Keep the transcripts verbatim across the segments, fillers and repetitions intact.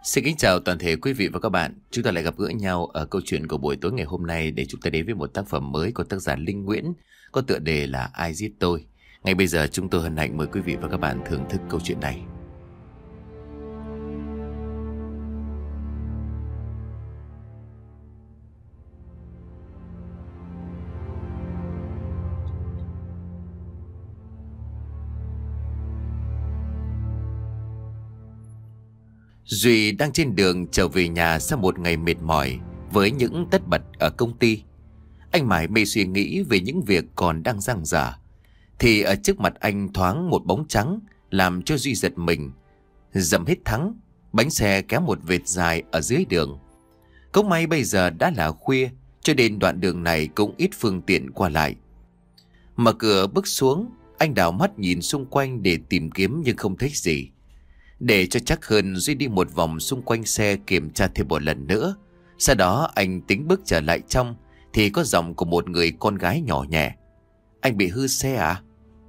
Xin kính chào toàn thể quý vị và các bạn. Chúng ta lại gặp gỡ nhau ở câu chuyện của buổi tối ngày hôm nay để chúng ta đến với một tác phẩm mới của tác giả Linh Nguyễn có tựa đề là Ai Giết Tôi. Ngay bây giờ chúng tôi hân hạnh mời quý vị và các bạn thưởng thức câu chuyện này. Duy đang trên đường trở về nhà sau một ngày mệt mỏi với những tất bật ở công ty. Anh mải mê suy nghĩ về những việc còn đang dang dở, thì ở trước mặt anh thoáng một bóng trắng làm cho Duy giật mình. Dậm hết thắng, bánh xe kéo một vệt dài ở dưới đường. Cũng may bây giờ đã là khuya, cho nên đoạn đường này cũng ít phương tiện qua lại. Mở cửa bước xuống, anh đảo mắt nhìn xung quanh để tìm kiếm nhưng không thấy gì. Để cho chắc hơn, Duy đi một vòng xung quanh xe kiểm tra thêm một lần nữa. Sau đó anh tính bước trở lại trong thì có giọng của một người con gái nhỏ nhẹ. Anh bị hư xe à?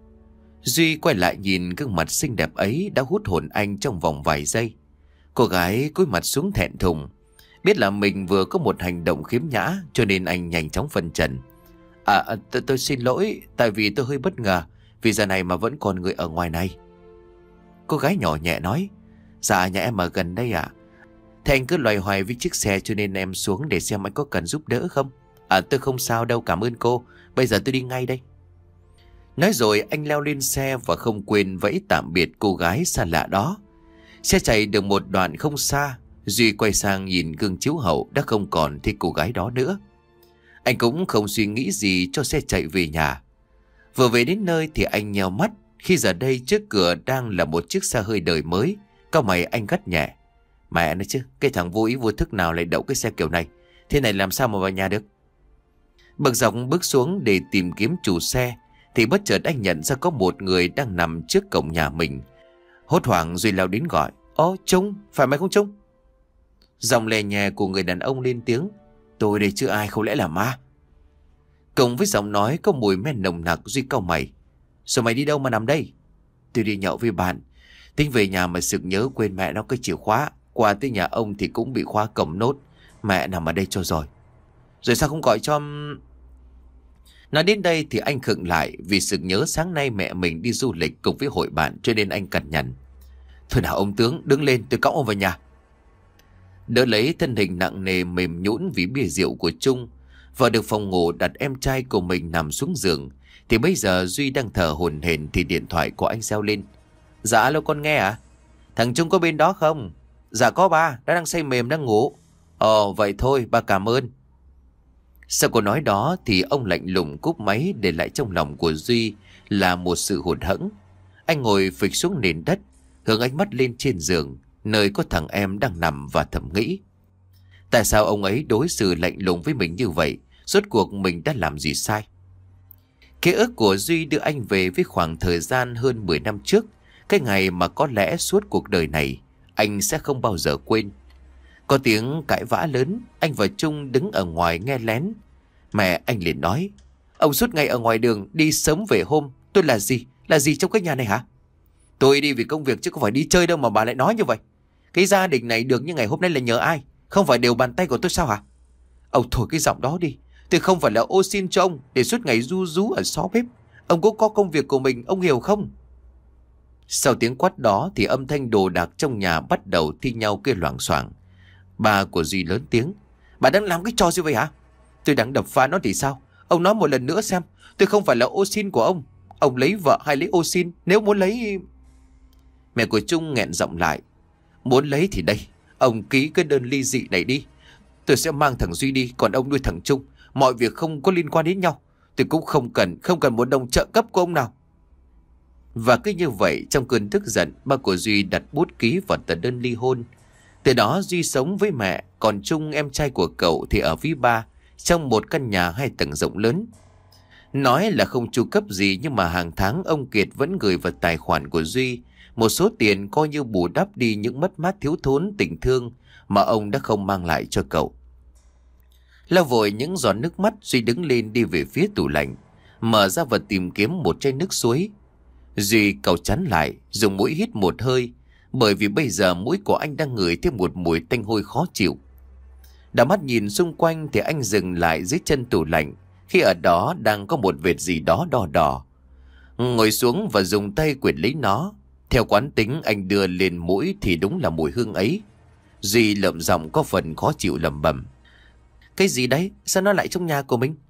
Duy quay lại nhìn gương mặt xinh đẹp ấy đã hút hồn anh trong vòng vài giây. Cô gái cúi mặt xuống thẹn thùng. Biết là mình vừa có một hành động khiếm nhã cho nên anh nhanh chóng phân trần. À tôi xin lỗi, tại vì tôi hơi bất ngờ vì giờ này mà vẫn còn người ở ngoài này. Cô gái nhỏ nhẹ nói, dạ nhà em ở gần đây ạ. Thế anh cứ loay hoay với chiếc xe cho nên em xuống để xem anh có cần giúp đỡ không? À tôi không sao đâu, cảm ơn cô. Bây giờ tôi đi ngay đây. Nói rồi anh leo lên xe và không quên vẫy tạm biệt cô gái xa lạ đó. Xe chạy được một đoạn không xa, Duy quay sang nhìn gương chiếu hậu đã không còn thấy cô gái đó nữa. Anh cũng không suy nghĩ gì cho xe chạy về nhà. Vừa về đến nơi thì anh nheo mắt, khi giờ đây trước cửa đang là một chiếc xe hơi đời mới. Cau mày anh gắt nhẹ. Mẹ nói chứ, cái thằng vô ý vô thức nào lại đậu cái xe kiểu này? Thế này làm sao mà vào nhà được? Bực dọc bước xuống để tìm kiếm chủ xe thì bất chợt anh nhận ra có một người đang nằm trước cổng nhà mình. Hốt hoảng Duy lao đến gọi. Ô Trung, phải mày không Trung? Giọng lè nhẹ của người đàn ông lên tiếng. Tôi đây chứ ai, không lẽ là ma? Cùng với giọng nói có mùi men nồng nặc, Duy cau mày. Sao mày đi đâu mà nằm đây? Tôi đi nhậu với bạn, tính về nhà mà sực nhớ quên mẹ nó cái chìa khóa. Qua tới nhà ông thì cũng bị khóa cổng nốt. Mẹ nằm ở đây cho rồi. Rồi sao không gọi cho... Nói đến đây thì anh khựng lại vì sực nhớ sáng nay mẹ mình đi du lịch cùng với hội bạn, cho nên anh cằn nhằn. Thôi nào ông tướng, đứng lên tôi cõng ông vào nhà. Đỡ lấy thân hình nặng nề mềm nhũn vì bia rượu của Trung, vào được phòng ngủ đặt em trai của mình nằm xuống giường, thì bây giờ Duy đang thở hổn hển thì điện thoại của anh reo lên. Dạ alo con nghe à? Thằng Trung có bên đó không? Dạ có ba, đã đang say mềm đang ngủ. Ồ vậy thôi ba cảm ơn. Sau câu nói đó thì ông lạnh lùng cúp máy, để lại trong lòng của Duy là một sự hụt hẫng. Anh ngồi phịch xuống nền đất, hướng ánh mắt lên trên giường nơi có thằng em đang nằm và thầm nghĩ. Tại sao ông ấy đối xử lạnh lùng với mình như vậy? Rốt cuộc mình đã làm gì sai? Ký ức của Duy đưa anh về với khoảng thời gian hơn mười năm trước. Cái ngày mà có lẽ suốt cuộc đời này anh sẽ không bao giờ quên. Có tiếng cãi vã lớn, anh và Trung đứng ở ngoài nghe lén. Mẹ anh liền nói. Ông suốt ngày ở ngoài đường, đi sớm về hôm. Tôi là gì? Là gì trong cái nhà này hả? Tôi đi vì công việc chứ không phải đi chơi đâu mà bà lại nói như vậy. Cái gia đình này được như ngày hôm nay là nhờ ai? Không phải đều bàn tay của tôi sao hả? Ông thổi cái giọng đó đi. Tôi không phải là ô xin cho ông để suốt ngày ru rú ở xó bếp. Ông cũng có công việc của mình, ông hiểu không? Sau tiếng quát đó thì âm thanh đồ đạc trong nhà bắt đầu thi nhau kêu loảng xoảng. Bà của Duy lớn tiếng. Bà đang làm cái trò gì vậy hả? Tôi đang đập phá nó thì sao? Ông nói một lần nữa xem. Tôi không phải là ô xin của ông. Ông lấy vợ hay lấy ô xin? Nếu muốn lấy... Mẹ của Trung nghẹn giọng lại. Muốn lấy thì đây, ông ký cái đơn ly dị này đi. Tôi sẽ mang thằng Duy đi, còn ông nuôi thằng Trung. Mọi việc không có liên quan đến nhau. Tôi cũng không cần, không cần một đồng trợ cấp của ông nào. Và cứ như vậy, trong cơn tức giận, ba của Duy đặt bút ký vào tờ đơn ly hôn. Từ đó Duy sống với mẹ, còn Trung em trai của cậu thì ở với ba, trong một căn nhà hai tầng rộng lớn. Nói là không chu cấp gì, nhưng mà hàng tháng ông Kiệt vẫn gửi vào tài khoản của Duy một số tiền coi như bù đắp đi những mất mát thiếu thốn tình thương mà ông đã không mang lại cho cậu. Lau vội những giọt nước mắt, Duy đứng lên đi về phía tủ lạnh, mở ra và tìm kiếm một chai nước suối. Duy cau chắn lại, dùng mũi hít một hơi, bởi vì bây giờ mũi của anh đang ngửi thêm một mùi tanh hôi khó chịu. Đảo mắt nhìn xung quanh thì anh dừng lại dưới chân tủ lạnh, khi ở đó đang có một vệt gì đó đỏ đỏ. Ngồi xuống và dùng tay quệt lấy nó. Theo quán tính anh đưa lên mũi thì đúng là mùi hương ấy. Duy lợm giọng có phần khó chịu lẩm bẩm: Cái gì đấy? Sao nó lại trong nhà của mình?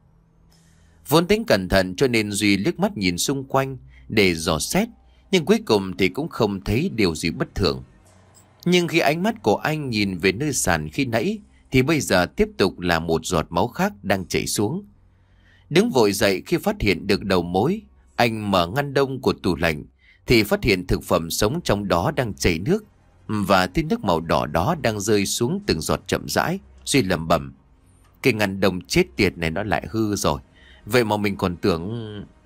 Vốn tính cẩn thận cho nên Duy liếc mắt nhìn xung quanh để dò xét, nhưng cuối cùng thì cũng không thấy điều gì bất thường. Nhưng khi ánh mắt của anh nhìn về nơi sàn khi nãy thì bây giờ tiếp tục là một giọt máu khác đang chảy xuống. Đứng vội dậy khi phát hiện được đầu mối, anh mở ngăn đông của tủ lạnh thì phát hiện thực phẩm sống trong đó đang chảy nước, và tí nước màu đỏ đó đang rơi xuống từng giọt chậm rãi. Duy lẩm bẩm: Cái ngăn đông chết tiệt này nó lại hư rồi. Vậy mà mình còn tưởng...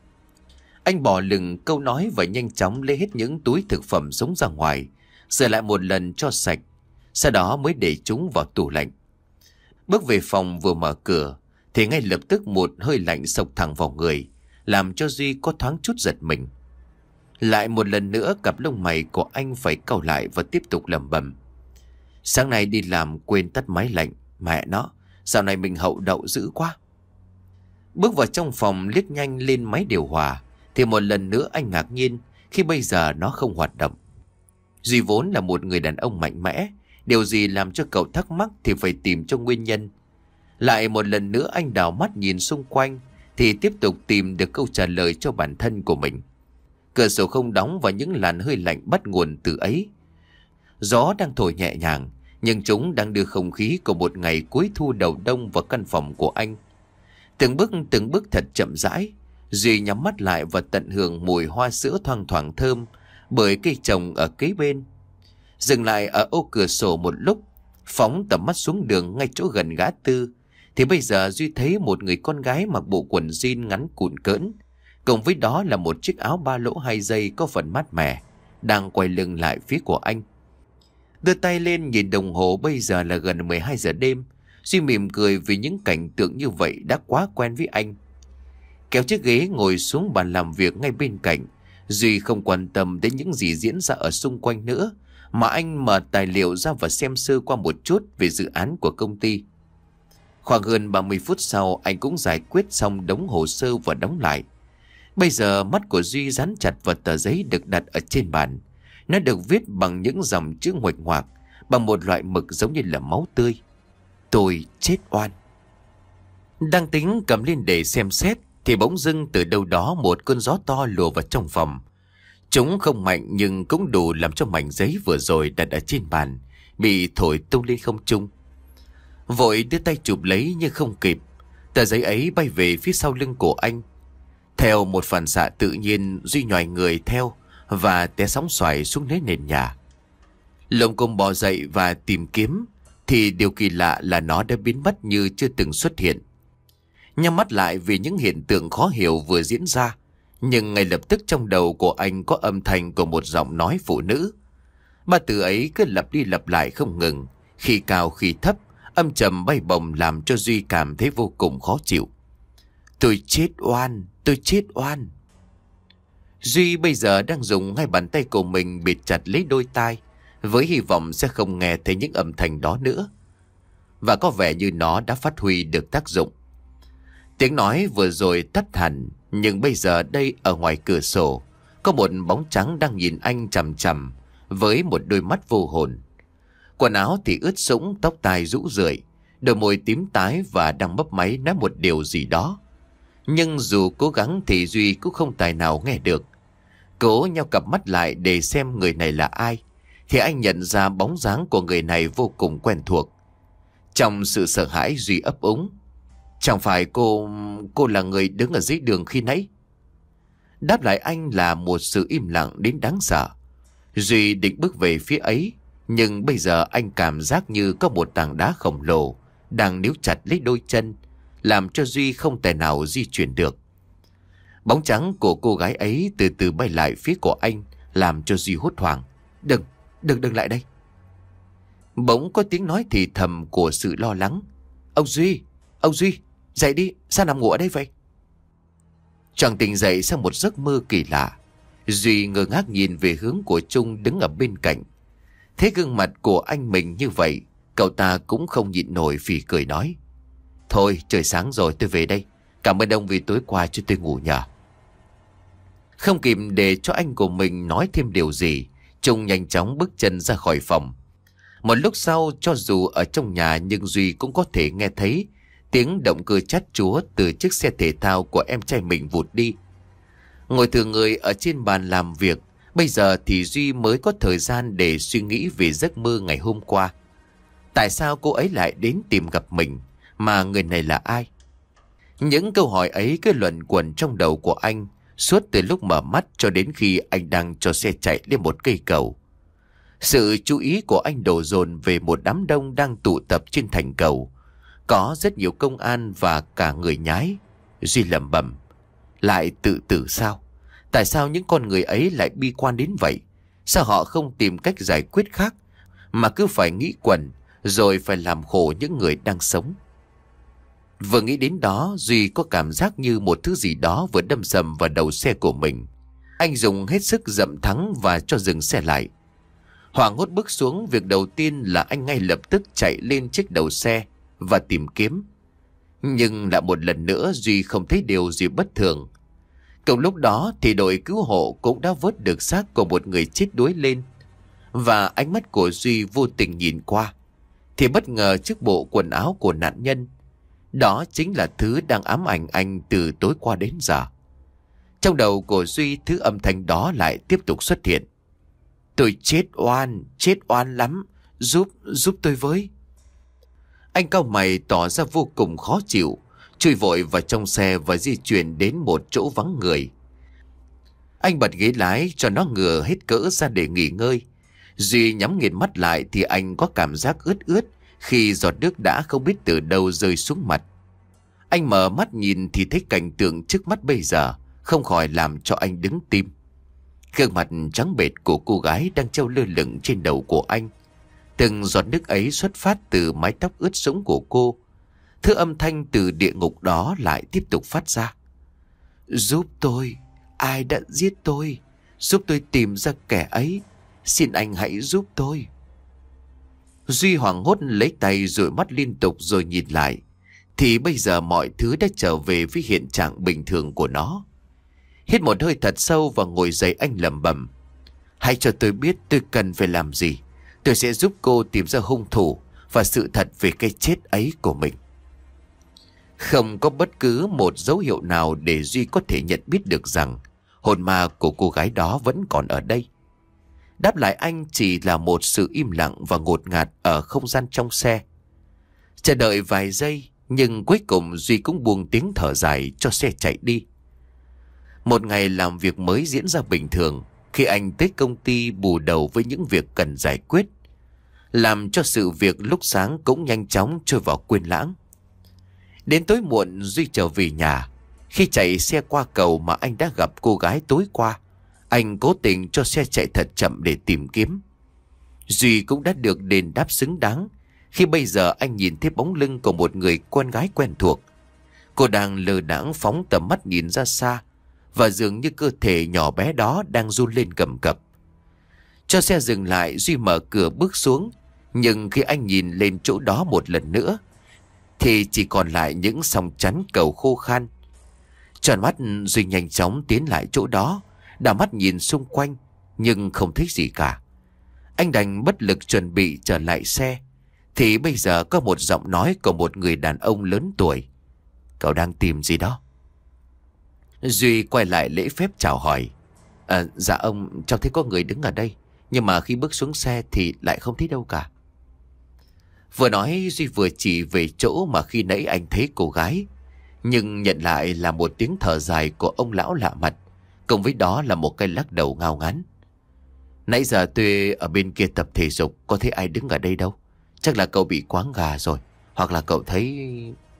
Anh bỏ lửng câu nói và nhanh chóng lấy hết những túi thực phẩm sống ra ngoài, rửa lại một lần cho sạch, sau đó mới để chúng vào tủ lạnh. Bước về phòng vừa mở cửa thì ngay lập tức một hơi lạnh xộc thẳng vào người, làm cho Duy có thoáng chút giật mình. Lại một lần nữa cặp lông mày của anh phải cau lại và tiếp tục lẩm bẩm: Sáng nay đi làm quên tắt máy lạnh, mẹ nó, dạo này mình hậu đậu dữ quá. Bước vào trong phòng liếc nhanh lên máy điều hòa thì một lần nữa anh ngạc nhiên khi bây giờ nó không hoạt động. Duy vốn là một người đàn ông mạnh mẽ, điều gì làm cho cậu thắc mắc thì phải tìm cho nguyên nhân. Lại một lần nữa anh đảo mắt nhìn xung quanh thì tiếp tục tìm được câu trả lời cho bản thân của mình. Cửa sổ không đóng và những làn hơi lạnh bắt nguồn từ ấy. Gió đang thổi nhẹ nhàng, nhưng chúng đang đưa không khí của một ngày cuối thu đầu đông vào căn phòng của anh. Từng bước từng bước thật chậm rãi, Duy nhắm mắt lại và tận hưởng mùi hoa sữa thoang thoảng thơm bởi cây trồng ở kế bên. Dừng lại ở ô cửa sổ một lúc, phóng tầm mắt xuống đường ngay chỗ gần ngã tư, thì bây giờ Duy thấy một người con gái mặc bộ quần jean ngắn cụn cỡn, cùng với đó là một chiếc áo ba lỗ hai dây có phần mát mẻ, đang quay lưng lại phía của anh. Đưa tay lên nhìn đồng hồ, bây giờ là gần mười hai giờ đêm. Duy mỉm cười vì những cảnh tượng như vậy đã quá quen với anh. Kéo chiếc ghế ngồi xuống bàn làm việc ngay bên cạnh, Duy không quan tâm đến những gì diễn ra ở xung quanh nữa, mà anh mở tài liệu ra và xem sơ qua một chút về dự án của công ty. Khoảng hơn ba mươi phút sau, anh cũng giải quyết xong đống hồ sơ và đóng lại. Bây giờ mắt của Duy dán chặt vào tờ giấy được đặt ở trên bàn. Nó được viết bằng những dòng chữ nguệch ngoạc, bằng một loại mực giống như là máu tươi: Tôi chết oan. Đang tính cầm lên để xem xét thì bỗng dưng từ đâu đó một cơn gió to lùa vào trong phòng. Chúng không mạnh nhưng cũng đủ làm cho mảnh giấy vừa rồi đặt ở trên bàn bị thổi tung lên không trung. Vội đưa tay chụp lấy nhưng không kịp, tờ giấy ấy bay về phía sau lưng của anh. Theo một phản xạ tự nhiên, Duy nhòi người theo và té sóng xoài xuống dưới nền nhà. Lồng cồm bò dậy và tìm kiếm thì điều kỳ lạ là nó đã biến mất như chưa từng xuất hiện. Nhắm mắt lại vì những hiện tượng khó hiểu vừa diễn ra, nhưng ngay lập tức trong đầu của anh có âm thanh của một giọng nói phụ nữ. Ba từ ấy cứ lặp đi lặp lại không ngừng, khi cao khi thấp, âm trầm bay bổng làm cho Duy cảm thấy vô cùng khó chịu. Tôi chết oan, tôi chết oan. Duy bây giờ đang dùng hai bàn tay của mình bịt chặt lấy đôi tai, với hy vọng sẽ không nghe thấy những âm thanh đó nữa. Và có vẻ như nó đã phát huy được tác dụng. Tiếng nói vừa rồi tắt hẳn, nhưng bây giờ đây ở ngoài cửa sổ có một bóng trắng đang nhìn anh chằm chằm với một đôi mắt vô hồn. Quần áo thì ướt sũng, tóc tai rũ rượi, đôi môi tím tái và đang mấp máy nói một điều gì đó. Nhưng dù cố gắng thì Duy cũng không tài nào nghe được. Cố nheo cặp mắt lại để xem người này là ai, thì anh nhận ra bóng dáng của người này vô cùng quen thuộc. Trong sự sợ hãi, Duy ấp úng: Chẳng phải cô... cô là người đứng ở dưới đường khi nãy? Đáp lại anh là một sự im lặng đến đáng sợ. Duy định bước về phía ấy, nhưng bây giờ anh cảm giác như có một tảng đá khổng lồ đang níu chặt lấy đôi chân, làm cho Duy không thể nào di chuyển được. Bóng trắng của cô gái ấy từ từ bay lại phía của anh, làm cho Duy hốt hoảng. Đừng, đừng, đừng lại đây. Bỗng có tiếng nói thì thầm của sự lo lắng. Ông Duy, ông Duy, dậy đi, sao nằm ngủ ở đây vậy? Chàng tỉnh dậy sau một giấc mơ kỳ lạ. Duy ngơ ngác nhìn về hướng của Trung đứng ở bên cạnh. Thế gương mặt của anh mình như vậy, cậu ta cũng không nhịn nổi phì cười nói: Thôi trời sáng rồi, tôi về đây. Cảm ơn ông vì tối qua cho tôi ngủ nhờ. Không kịp để cho anh của mình nói thêm điều gì, Trung nhanh chóng bước chân ra khỏi phòng. Một lúc sau, cho dù ở trong nhà nhưng Duy cũng có thể nghe thấy tiếng động cơ chát chúa từ chiếc xe thể thao của em trai mình vụt đi. Ngồi thừa người ở trên bàn làm việc, bây giờ thì Duy mới có thời gian để suy nghĩ về giấc mơ ngày hôm qua. Tại sao cô ấy lại đến tìm gặp mình, mà người này là ai? Những câu hỏi ấy cứ luẩn quẩn trong đầu của anh suốt từ lúc mở mắt cho đến khi anh đang cho xe chạy lên một cây cầu. Sự chú ý của anh đổ dồn về một đám đông đang tụ tập trên thành cầu. Có rất nhiều công an và cả người nhái. Duy lẩm bẩm: lại tự tử sao? Tại sao những con người ấy lại bi quan đến vậy? Sao họ không tìm cách giải quyết khác, mà cứ phải nghĩ quẩn, rồi phải làm khổ những người đang sống? Vừa nghĩ đến đó, Duy có cảm giác như một thứ gì đó vừa đâm sầm vào đầu xe của mình. Anh dùng hết sức dậm thắng và cho dừng xe lại. Hoảng hốt bước xuống, việc đầu tiên là anh ngay lập tức chạy lên chiếc đầu xe và tìm kiếm. Nhưng lại một lần nữa Duy không thấy điều gì bất thường. Cùng lúc đó thì đội cứu hộ cũng đã vớt được xác của một người chết đuối lên. Và ánh mắt của Duy vô tình nhìn qua, thì bất ngờ chiếc bộ quần áo của nạn nhân. Đó chính là thứ đang ám ảnh anh từ tối qua đến giờ. Trong đầu của Duy, thứ âm thanh đó lại tiếp tục xuất hiện: tôi chết oan, chết oan lắm, giúp, giúp tôi với. Anh cau mày tỏ ra vô cùng khó chịu, chui vội vào trong xe và di chuyển đến một chỗ vắng người. Anh bật ghế lái cho nó ngửa hết cỡ ra để nghỉ ngơi. Duy nhắm nghiền mắt lại thì anh có cảm giác ướt ướt khi giọt nước đã không biết từ đâu rơi xuống mặt. Anh mở mắt nhìn thì thấy cảnh tượng trước mắt bây giờ không khỏi làm cho anh đứng tim. Gương mặt trắng bệch của cô gái đang treo lơ lửng trên đầu của anh. Từng giọt nước ấy xuất phát từ mái tóc ướt sũng của cô. Thứ âm thanh từ địa ngục đó lại tiếp tục phát ra: giúp tôi, ai đã giết tôi? Giúp tôi tìm ra kẻ ấy, xin anh hãy giúp tôi. Duy hoảng hốt lấy tay dụi mắt liên tục rồi nhìn lại, thì bây giờ mọi thứ đã trở về với hiện trạng bình thường của nó. Hít một hơi thật sâu và ngồi dậy, anh lẩm bẩm: hãy cho tôi biết tôi cần phải làm gì. Tôi sẽ giúp cô tìm ra hung thủ và sự thật về cái chết ấy của mình. Không có bất cứ một dấu hiệu nào để Duy có thể nhận biết được rằng hồn ma của cô gái đó vẫn còn ở đây. Đáp lại anh chỉ là một sự im lặng và ngột ngạt ở không gian trong xe. Chờ đợi vài giây, nhưng cuối cùng Duy cũng buông tiếng thở dài cho xe chạy đi. Một ngày làm việc mới diễn ra bình thường khi anh tới công ty bù đầu với những việc cần giải quyết, làm cho sự việc lúc sáng cũng nhanh chóng trôi vào quên lãng. Đến tối muộn, Duy trở về nhà. Khi chạy xe qua cầu mà anh đã gặp cô gái tối qua, anh cố tình cho xe chạy thật chậm để tìm kiếm. Duy cũng đã được đền đáp xứng đáng khi bây giờ anh nhìn thấy bóng lưng của một người con gái quen thuộc. Cô đang lơ đãng phóng tầm mắt nhìn ra xa, và dường như cơ thể nhỏ bé đó đang run lên cầm cập. Cho xe dừng lại, Duy mở cửa bước xuống. Nhưng khi anh nhìn lên chỗ đó một lần nữa thì chỉ còn lại những song chắn cầu khô khan. Tròn mắt, Duy nhanh chóng tiến lại chỗ đó, đảo mắt nhìn xung quanh nhưng không thấy gì cả. Anh đành bất lực chuẩn bị trở lại xe, thì bây giờ có một giọng nói của một người đàn ông lớn tuổi: cậu đang tìm gì đó? Duy quay lại lễ phép chào hỏi: À, dạ ông, cháu thấy có người đứng ở đây, nhưng mà khi bước xuống xe thì lại không thấy đâu cả. Vừa nói, Duy vừa chỉ về chỗ mà khi nãy anh thấy cô gái, nhưng nhận lại là một tiếng thở dài của ông lão lạ mặt, cùng với đó là một cái lắc đầu ngao ngán. Nãy giờ tôi ở bên kia tập thể dục, có thấy ai đứng ở đây đâu. Chắc là cậu bị quáng gà rồi, hoặc là cậu thấy...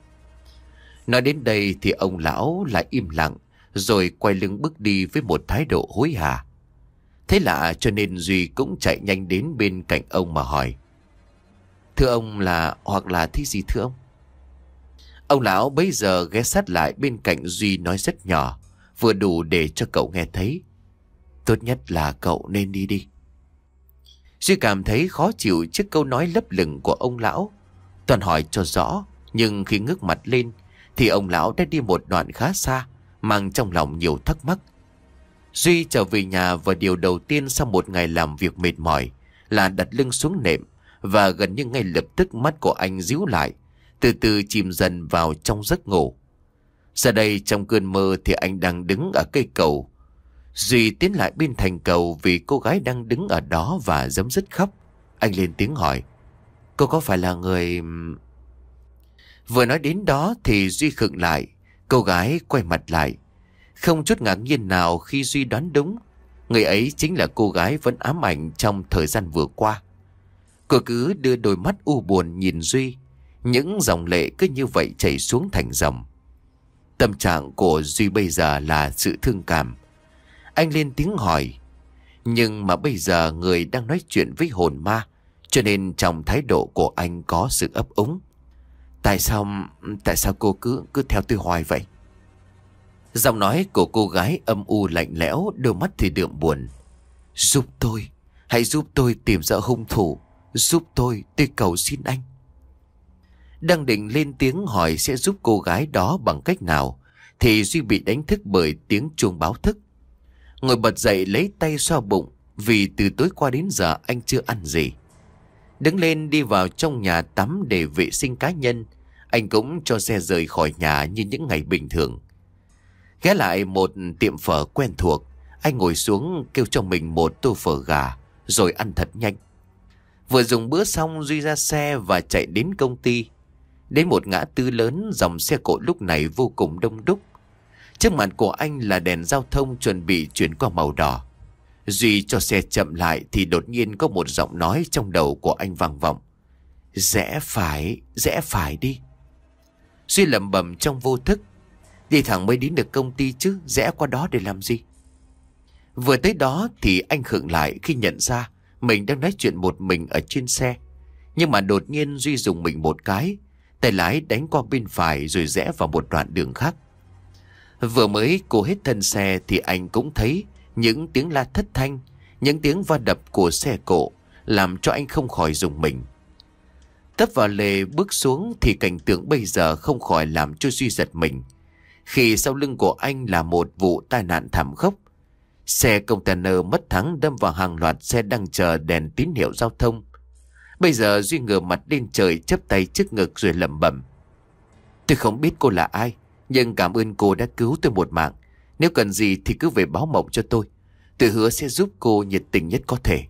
Nói đến đây thì ông lão lại im lặng, rồi quay lưng bước đi với một thái độ hối hả. Thế lạ cho nên Duy cũng chạy nhanh đến bên cạnh ông mà hỏi: thưa ông là, hoặc là thế gì thưa ông? Ông lão bấy giờ ghé sát lại bên cạnh Duy nói rất nhỏ, vừa đủ để cho cậu nghe thấy: tốt nhất là cậu nên đi đi. Duy cảm thấy khó chịu trước câu nói lấp lửng của ông lão. Toàn hỏi cho rõ, nhưng khi ngước mặt lên thì ông lão đã đi một đoạn khá xa, mang trong lòng nhiều thắc mắc. Duy trở về nhà và điều đầu tiên sau một ngày làm việc mệt mỏi là đặt lưng xuống nệm, và gần như ngay lập tức mắt của anh díu lại, từ từ chìm dần vào trong giấc ngủ. Giờ đây trong cơn mơ thì anh đang đứng ở cây cầu. Duy tiến lại bên thành cầu vì cô gái đang đứng ở đó và giấm dứt khóc. Anh lên tiếng hỏi: "Cô có phải là người..." Vừa nói đến đó thì Duy khựng lại. Cô gái quay mặt lại, không chút ngạc nhiên nào khi Duy đoán đúng. Người ấy chính là cô gái vẫn ám ảnh trong thời gian vừa qua. Cô cứ đưa đôi mắt u buồn nhìn Duy, những dòng lệ cứ như vậy chảy xuống thành dòng. Tâm trạng của Duy bây giờ là sự thương cảm. Anh lên tiếng hỏi, nhưng mà bây giờ người đang nói chuyện với hồn ma, cho nên trong thái độ của anh có sự ấp úng. Tại sao, tại sao cô cứ cứ theo tôi hoài vậy? Giọng nói của cô gái âm u lạnh lẽo, đôi mắt thì đượm buồn. Giúp tôi, hãy giúp tôi tìm ra hung thủ. Giúp tôi, tôi cầu xin anh. Đang định lên tiếng hỏi sẽ giúp cô gái đó bằng cách nào thì Duy bị đánh thức bởi tiếng chuông báo thức. Ngồi bật dậy lấy tay xoa bụng, vì từ tối qua đến giờ anh chưa ăn gì. Đứng lên đi vào trong nhà tắm để vệ sinh cá nhân. Anh cũng cho xe rời khỏi nhà như những ngày bình thường. Ghé lại một tiệm phở quen thuộc, anh ngồi xuống kêu cho mình một tô phở gà rồi ăn thật nhanh. Vừa dùng bữa xong, Duy ra xe và chạy đến công ty. Đến một ngã tư lớn, dòng xe cộ lúc này vô cùng đông đúc. Trước mặt của anh là đèn giao thông chuẩn bị chuyển qua màu đỏ. Duy cho xe chậm lại thì đột nhiên có một giọng nói trong đầu của anh vang vọng: Rẽ phải, rẽ phải đi. Duy lẩm bẩm trong vô thức: Đi thẳng mới đến được công ty chứ, rẽ qua đó để làm gì? Vừa tới đó thì anh khựng lại khi nhận ra mình đang nói chuyện một mình ở trên xe. Nhưng mà đột nhiên Duy dùng mình một cái, tay lái đánh qua bên phải rồi rẽ vào một đoạn đường khác. Vừa mới cố hết thân xe thì anh cũng thấy những tiếng la thất thanh, những tiếng va đập của xe cộ, làm cho anh không khỏi rùng mình. Tấp vào lề bước xuống thì cảnh tượng bây giờ không khỏi làm cho Duy giật mình, khi sau lưng của anh là một vụ tai nạn thảm khốc. Xe container mất thắng đâm vào hàng loạt xe đang chờ đèn tín hiệu giao thông. Bây giờ Duy ngửa mặt lên trời, chắp tay trước ngực rồi lẩm bẩm: Tôi không biết cô là ai, nhưng cảm ơn cô đã cứu tôi một mạng. Nếu cần gì thì cứ về báo mộng cho tôi. Tôi hứa sẽ giúp cô nhiệt tình nhất có thể.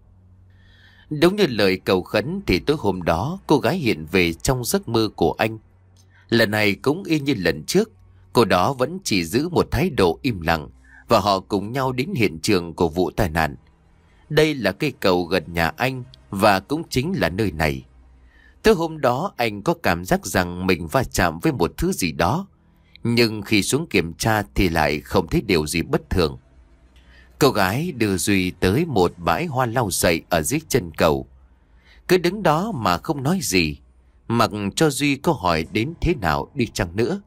Đúng như lời cầu khấn thì tối hôm đó cô gái hiện về trong giấc mơ của anh. Lần này cũng y như lần trước, cô đó vẫn chỉ giữ một thái độ im lặng, và họ cùng nhau đến hiện trường của vụ tai nạn. Đây là cây cầu gần nhà anh, và cũng chính là nơi này. Tới hôm đó anh có cảm giác rằng mình va chạm với một thứ gì đó, nhưng khi xuống kiểm tra thì lại không thấy điều gì bất thường. Cô gái đưa Duy tới một bãi hoa lau sậy ở dưới chân cầu, cứ đứng đó mà không nói gì, mặc cho Duy có hỏi đến thế nào đi chăng nữa.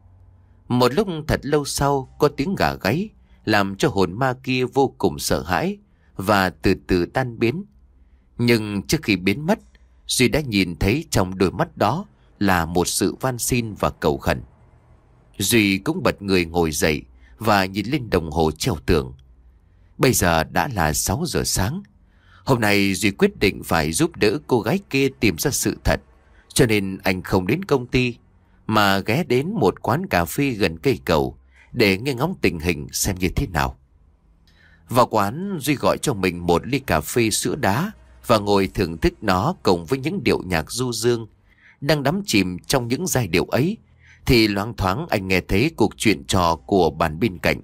Một lúc thật lâu sau có tiếng gà gáy, làm cho hồn ma kia vô cùng sợ hãi và từ từ tan biến. Nhưng trước khi biến mất, Duy đã nhìn thấy trong đôi mắt đó là một sự van xin và cầu khẩn. Duy cũng bật người ngồi dậy và nhìn lên đồng hồ treo tường. Bây giờ đã là sáu giờ sáng. Hôm nay Duy quyết định phải giúp đỡ cô gái kia tìm ra sự thật, cho nên anh không đến công ty mà ghé đến một quán cà phê gần cây cầu để nghe ngóng tình hình xem như thế nào. Vào quán, Duy gọi cho mình một ly cà phê sữa đá và ngồi thưởng thức nó cùng với những điệu nhạc du dương. Đang đắm chìm trong những giai điệu ấy thì loáng thoáng anh nghe thấy cuộc chuyện trò của bàn bên cạnh.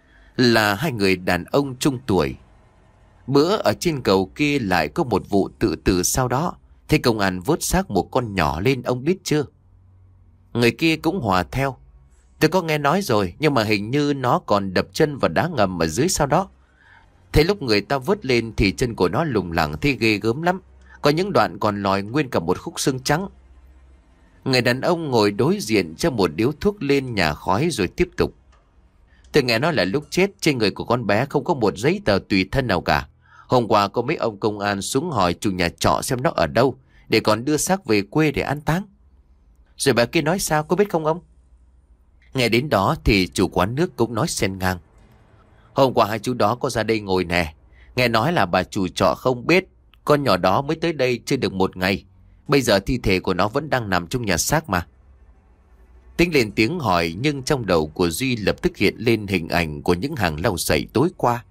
Là hai người đàn ông trung tuổi. Bữa ở trên cầu kia lại có một vụ tự tử sau đó, thế công an vớt xác một con nhỏ lên, ông biết chưa? Người kia cũng hòa theo: Tôi có nghe nói rồi, nhưng mà hình như nó còn đập chân vào đá ngầm ở dưới sau đó. Thế lúc người ta vớt lên thì chân của nó lủng lẳng, thấy ghê gớm lắm. Có những đoạn còn lòi nguyên cả một khúc xương trắng. Người đàn ông ngồi đối diện cho một điếu thuốc lên nhả khói rồi tiếp tục: Tôi nghe nói là lúc chết trên người của con bé không có một giấy tờ tùy thân nào cả. Hôm qua có mấy ông công an xuống hỏi chủ nhà trọ xem nó ở đâu, để còn đưa xác về quê để an táng. Rồi bà kia nói sao, có biết không ông? Nghe đến đó thì chủ quán nước cũng nói xen ngang. Hôm qua hai chú đó có ra đây ngồi nè. Nghe nói là bà chủ trọ không biết, con nhỏ đó mới tới đây chưa được một ngày. Bây giờ thi thể của nó vẫn đang nằm trong nhà xác mà. Tính lên tiếng hỏi, nhưng trong đầu của Duy lập tức hiện lên hình ảnh của những hàng lau sậy tối qua.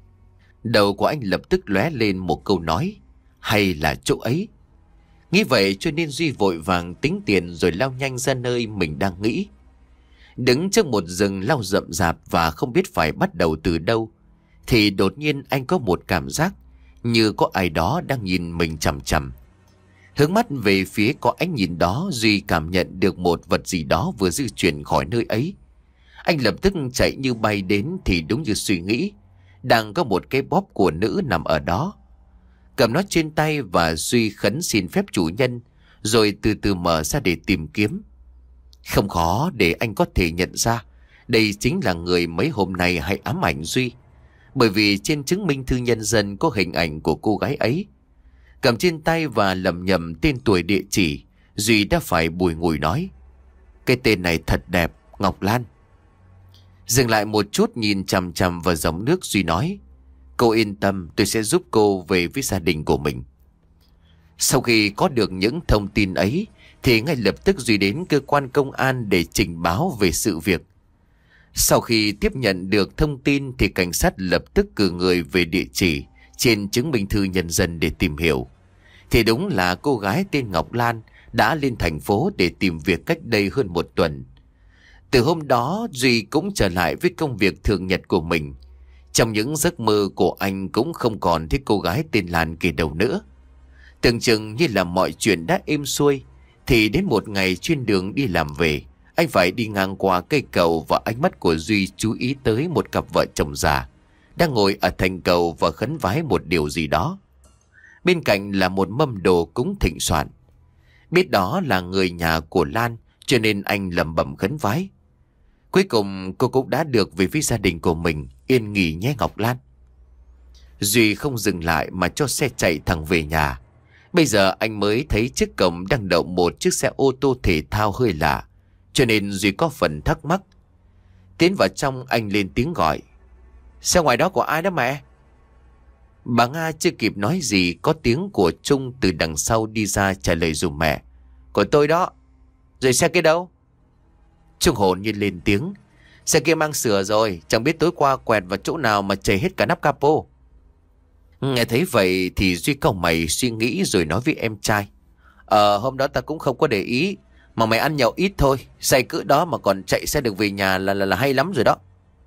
Đầu của anh lập tức lóe lên một câu nói, hay là chỗ ấy. Nghĩ vậy cho nên Duy vội vàng tính tiền rồi lao nhanh ra nơi mình đang nghĩ. Đứng trước một rừng lau rậm rạp và không biết phải bắt đầu từ đâu, thì đột nhiên anh có một cảm giác như có ai đó đang nhìn mình chằm chằm. Hướng mắt về phía có ánh nhìn đó, Duy cảm nhận được một vật gì đó vừa di chuyển khỏi nơi ấy. Anh lập tức chạy như bay đến thì đúng như suy nghĩ, đang có một cái bóp của nữ nằm ở đó. Cầm nó trên tay và Duy khấn xin phép chủ nhân, rồi từ từ mở ra để tìm kiếm. Không khó để anh có thể nhận ra đây chính là người mấy hôm nay hay ám ảnh Duy, bởi vì trên chứng minh thư nhân dân có hình ảnh của cô gái ấy. Cầm trên tay và lầm nhầm tên tuổi địa chỉ, Duy đã phải bùi ngùi nói: cái tên này thật đẹp, Ngọc Lan. Dừng lại một chút nhìn chằm chằm vào dòng nước, Duy nói: cô yên tâm, tôi sẽ giúp cô về với gia đình của mình. Sau khi có được những thông tin ấy thì ngay lập tức Duy đến cơ quan công an để trình báo về sự việc. Sau khi tiếp nhận được thông tin thì cảnh sát lập tức cử người về địa chỉ trên chứng minh thư nhân dân để tìm hiểu. Thì đúng là cô gái tên Ngọc Lan đã lên thành phố để tìm việc cách đây hơn một tuần. Từ hôm đó Duy cũng trở lại với công việc thường nhật của mình. Trong những giấc mơ của anh cũng không còn thấy cô gái tên Lan kề đầu nữa. Tưởng chừng như là mọi chuyện đã êm xuôi, thì đến một ngày trên đường đi làm về, anh phải đi ngang qua cây cầu và ánh mắt của Duy chú ý tới một cặp vợ chồng già đang ngồi ở thành cầu và khấn vái một điều gì đó. Bên cạnh là một mâm đồ cúng thịnh soạn. Biết đó là người nhà của Lan cho nên anh lẩm bẩm khấn vái. Cuối cùng cô cũng đã được về với gia đình của mình, yên nghỉ nhé Ngọc Lan. Duy không dừng lại mà cho xe chạy thẳng về nhà. Bây giờ anh mới thấy trước cổng đang đậu một chiếc xe ô tô thể thao hơi lạ, cho nên Duy có phần thắc mắc. Tiến vào trong anh lên tiếng gọi: xe ngoài đó của ai đó mẹ? Bà Nga chưa kịp nói gì, có tiếng của Trung từ đằng sau đi ra trả lời dùm mẹ: của tôi đó. Rồi xe kia đâu? Trung hồn nhiên lên tiếng: xe kia mang sửa rồi, chẳng biết tối qua quẹt vào chỗ nào mà chảy hết cả nắp capo. Nghe thấy vậy thì Duy cau mày suy nghĩ rồi nói với em trai: Ờ hôm đó ta cũng không có để ý, mà mày ăn nhậu ít thôi, say cỡ đó mà còn chạy xe được về nhà là là, là hay lắm rồi đó.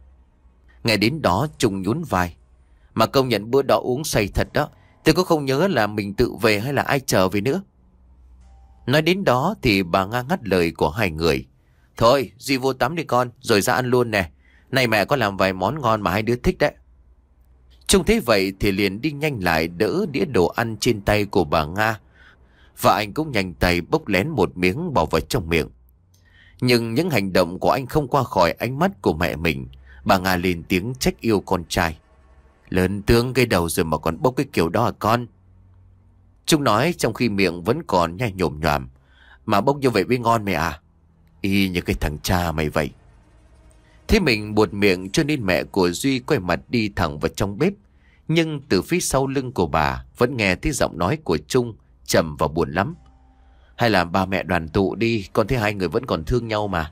Nghe đến đó Trung nhún vai: mà công nhận bữa đó uống say thật đó, tôi cũng không nhớ là mình tự về hay là ai chờ về nữa. Nói đến đó thì bà Nga ngắt lời của hai người: thôi Duy vô tắm đi con, rồi ra ăn luôn nè. Này mẹ có làm vài món ngon mà hai đứa thích đấy. Trông thấy vậy thì liền đi nhanh lại đỡ đĩa đồ ăn trên tay của bà Nga, và anh cũng nhanh tay bốc lén một miếng bỏ vào trong miệng. Nhưng những hành động của anh không qua khỏi ánh mắt của mẹ mình. Bà Nga lên tiếng trách yêu con trai: lớn tướng cái đầu rồi mà còn bốc cái kiểu đó à con? Trung nói trong khi miệng vẫn còn nhai nhổm nhòm: mà bốc như vậy mới ngon mẹ à? Y như cái thằng cha mày vậy. Thế mình buột miệng cho nên mẹ của Duy quay mặt đi thẳng vào trong bếp. Nhưng từ phía sau lưng của bà vẫn nghe thấy giọng nói của Trung trầm và buồn lắm: hay là ba mẹ đoàn tụ đi, con thấy hai người vẫn còn thương nhau mà.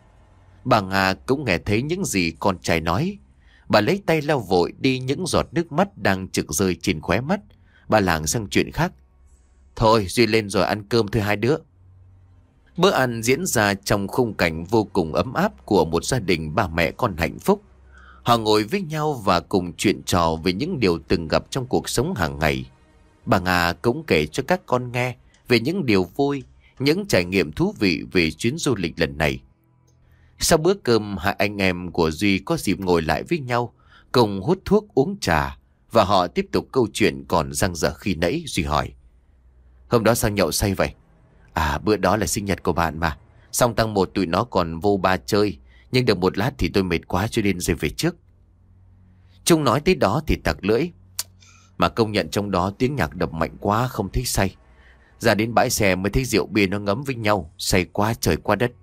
Bà Nga cũng nghe thấy những gì con trai nói. Bà lấy tay lau vội đi những giọt nước mắt đang trực rơi trên khóe mắt. Bà lảng sang chuyện khác: thôi Duy lên rồi ăn cơm thôi hai đứa. Bữa ăn diễn ra trong khung cảnh vô cùng ấm áp của một gia đình ba mẹ con hạnh phúc. Họ ngồi với nhau và cùng chuyện trò về những điều từng gặp trong cuộc sống hàng ngày. Bà Nga cũng kể cho các con nghe về những điều vui, những trải nghiệm thú vị về chuyến du lịch lần này. Sau bữa cơm, hai anh em của Duy có dịp ngồi lại với nhau, cùng hút thuốc uống trà, và họ tiếp tục câu chuyện còn dang dở khi nãy. Duy hỏi: hôm đó sao nhậu say vậy? À bữa đó là sinh nhật của bạn mà. Xong tăng một tụi nó còn vô ba chơi, nhưng được một lát thì tôi mệt quá cho nên rồi về trước. Trung nói tới đó thì tặc lưỡi: Mà công nhận trong đó tiếng nhạc đập mạnh quá không thấy say. Ra đến bãi xe mới thấy rượu bia nó ngấm với nhau, say quá trời quá đất.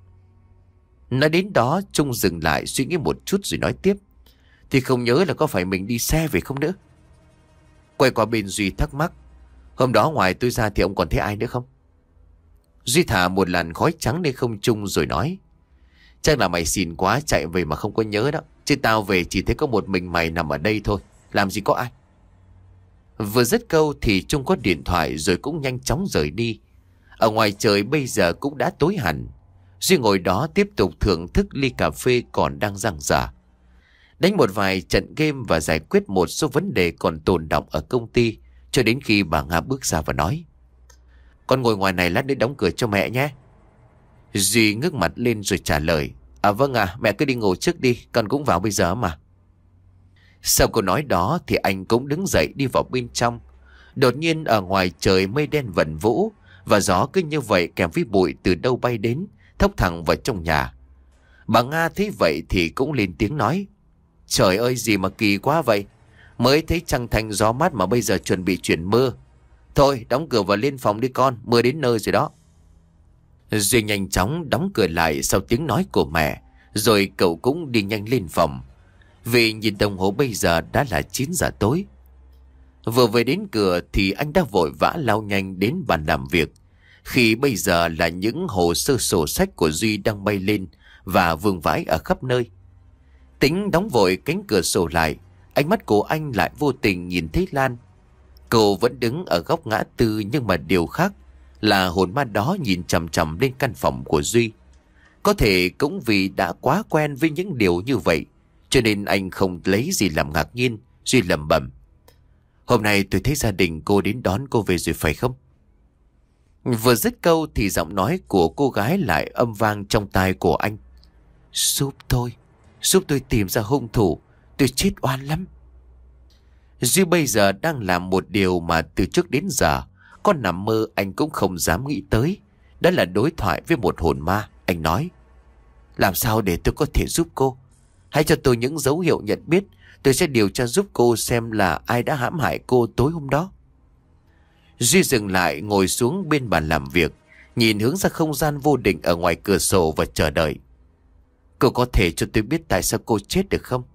Nói đến đó Trung dừng lại suy nghĩ một chút rồi nói tiếp. Thì không nhớ là có phải mình đi xe về không nữa. Quay qua bên Duy thắc mắc. Hôm đó ngoài tôi ra thì ông còn thấy ai nữa không? Duy thả một làn khói trắng lên không trung rồi nói. Chắc là mày xỉn quá chạy về mà không có nhớ đó. Chứ tao về chỉ thấy có một mình mày nằm ở đây thôi. Làm gì có ai. Vừa dứt câu thì Trung có điện thoại rồi cũng nhanh chóng rời đi. Ở ngoài trời bây giờ cũng đã tối hẳn. Duy ngồi đó tiếp tục thưởng thức ly cà phê còn đang dang dở. Đánh một vài trận game và giải quyết một số vấn đề còn tồn đọng ở công ty. Cho đến khi bà Nga bước ra và nói. Con ngồi ngoài này lát nữa đóng cửa cho mẹ nhé. Duy ngước mặt lên rồi trả lời. À vâng à, mẹ cứ đi ngủ trước đi, con cũng vào bây giờ mà. Sau câu nói đó thì anh cũng đứng dậy đi vào bên trong. Đột nhiên ở ngoài trời mây đen vẩn vũ, và gió cứ như vậy kèm với bụi từ đâu bay đến, thốc thẳng vào trong nhà. Bà Nga thấy vậy thì cũng lên tiếng nói. Trời ơi gì mà kỳ quá vậy. Mới thấy trăng thành gió mát mà bây giờ chuẩn bị chuyển mưa. Thôi đóng cửa và lên phòng đi con, mưa đến nơi rồi đó. Duy nhanh chóng đóng cửa lại sau tiếng nói của mẹ, rồi cậu cũng đi nhanh lên phòng. Vì nhìn đồng hồ bây giờ đã là chín giờ tối. Vừa về đến cửa thì anh đã vội vã lao nhanh đến bàn làm việc. Khi bây giờ là những hồ sơ sổ sách của Duy đang bay lên và vương vãi ở khắp nơi. Tính đóng vội cánh cửa sổ lại, ánh mắt của anh lại vô tình nhìn thấy Lan. Cô vẫn đứng ở góc ngã tư, nhưng mà điều khác là hồn ma đó nhìn chằm chằm lên căn phòng của Duy. Có thể cũng vì đã quá quen với những điều như vậy, cho nên anh không lấy gì làm ngạc nhiên. Duy lẩm bẩm. Hôm nay tôi thấy gia đình cô đến đón cô về rồi phải không? Vừa dứt câu thì giọng nói của cô gái lại âm vang trong tai của anh. Giúp tôi, giúp tôi tìm ra hung thủ, tôi chết oan lắm. Duy bây giờ đang làm một điều mà từ trước đến giờ con nằm mơ anh cũng không dám nghĩ tới. Đó là đối thoại với một hồn ma. Anh nói. Làm sao để tôi có thể giúp cô? Hãy cho tôi những dấu hiệu nhận biết. Tôi sẽ điều tra giúp cô xem là ai đã hãm hại cô tối hôm đó. Duy dừng lại ngồi xuống bên bàn làm việc, nhìn hướng ra không gian vô định ở ngoài cửa sổ và chờ đợi. Cô có thể cho tôi biết tại sao cô chết được không?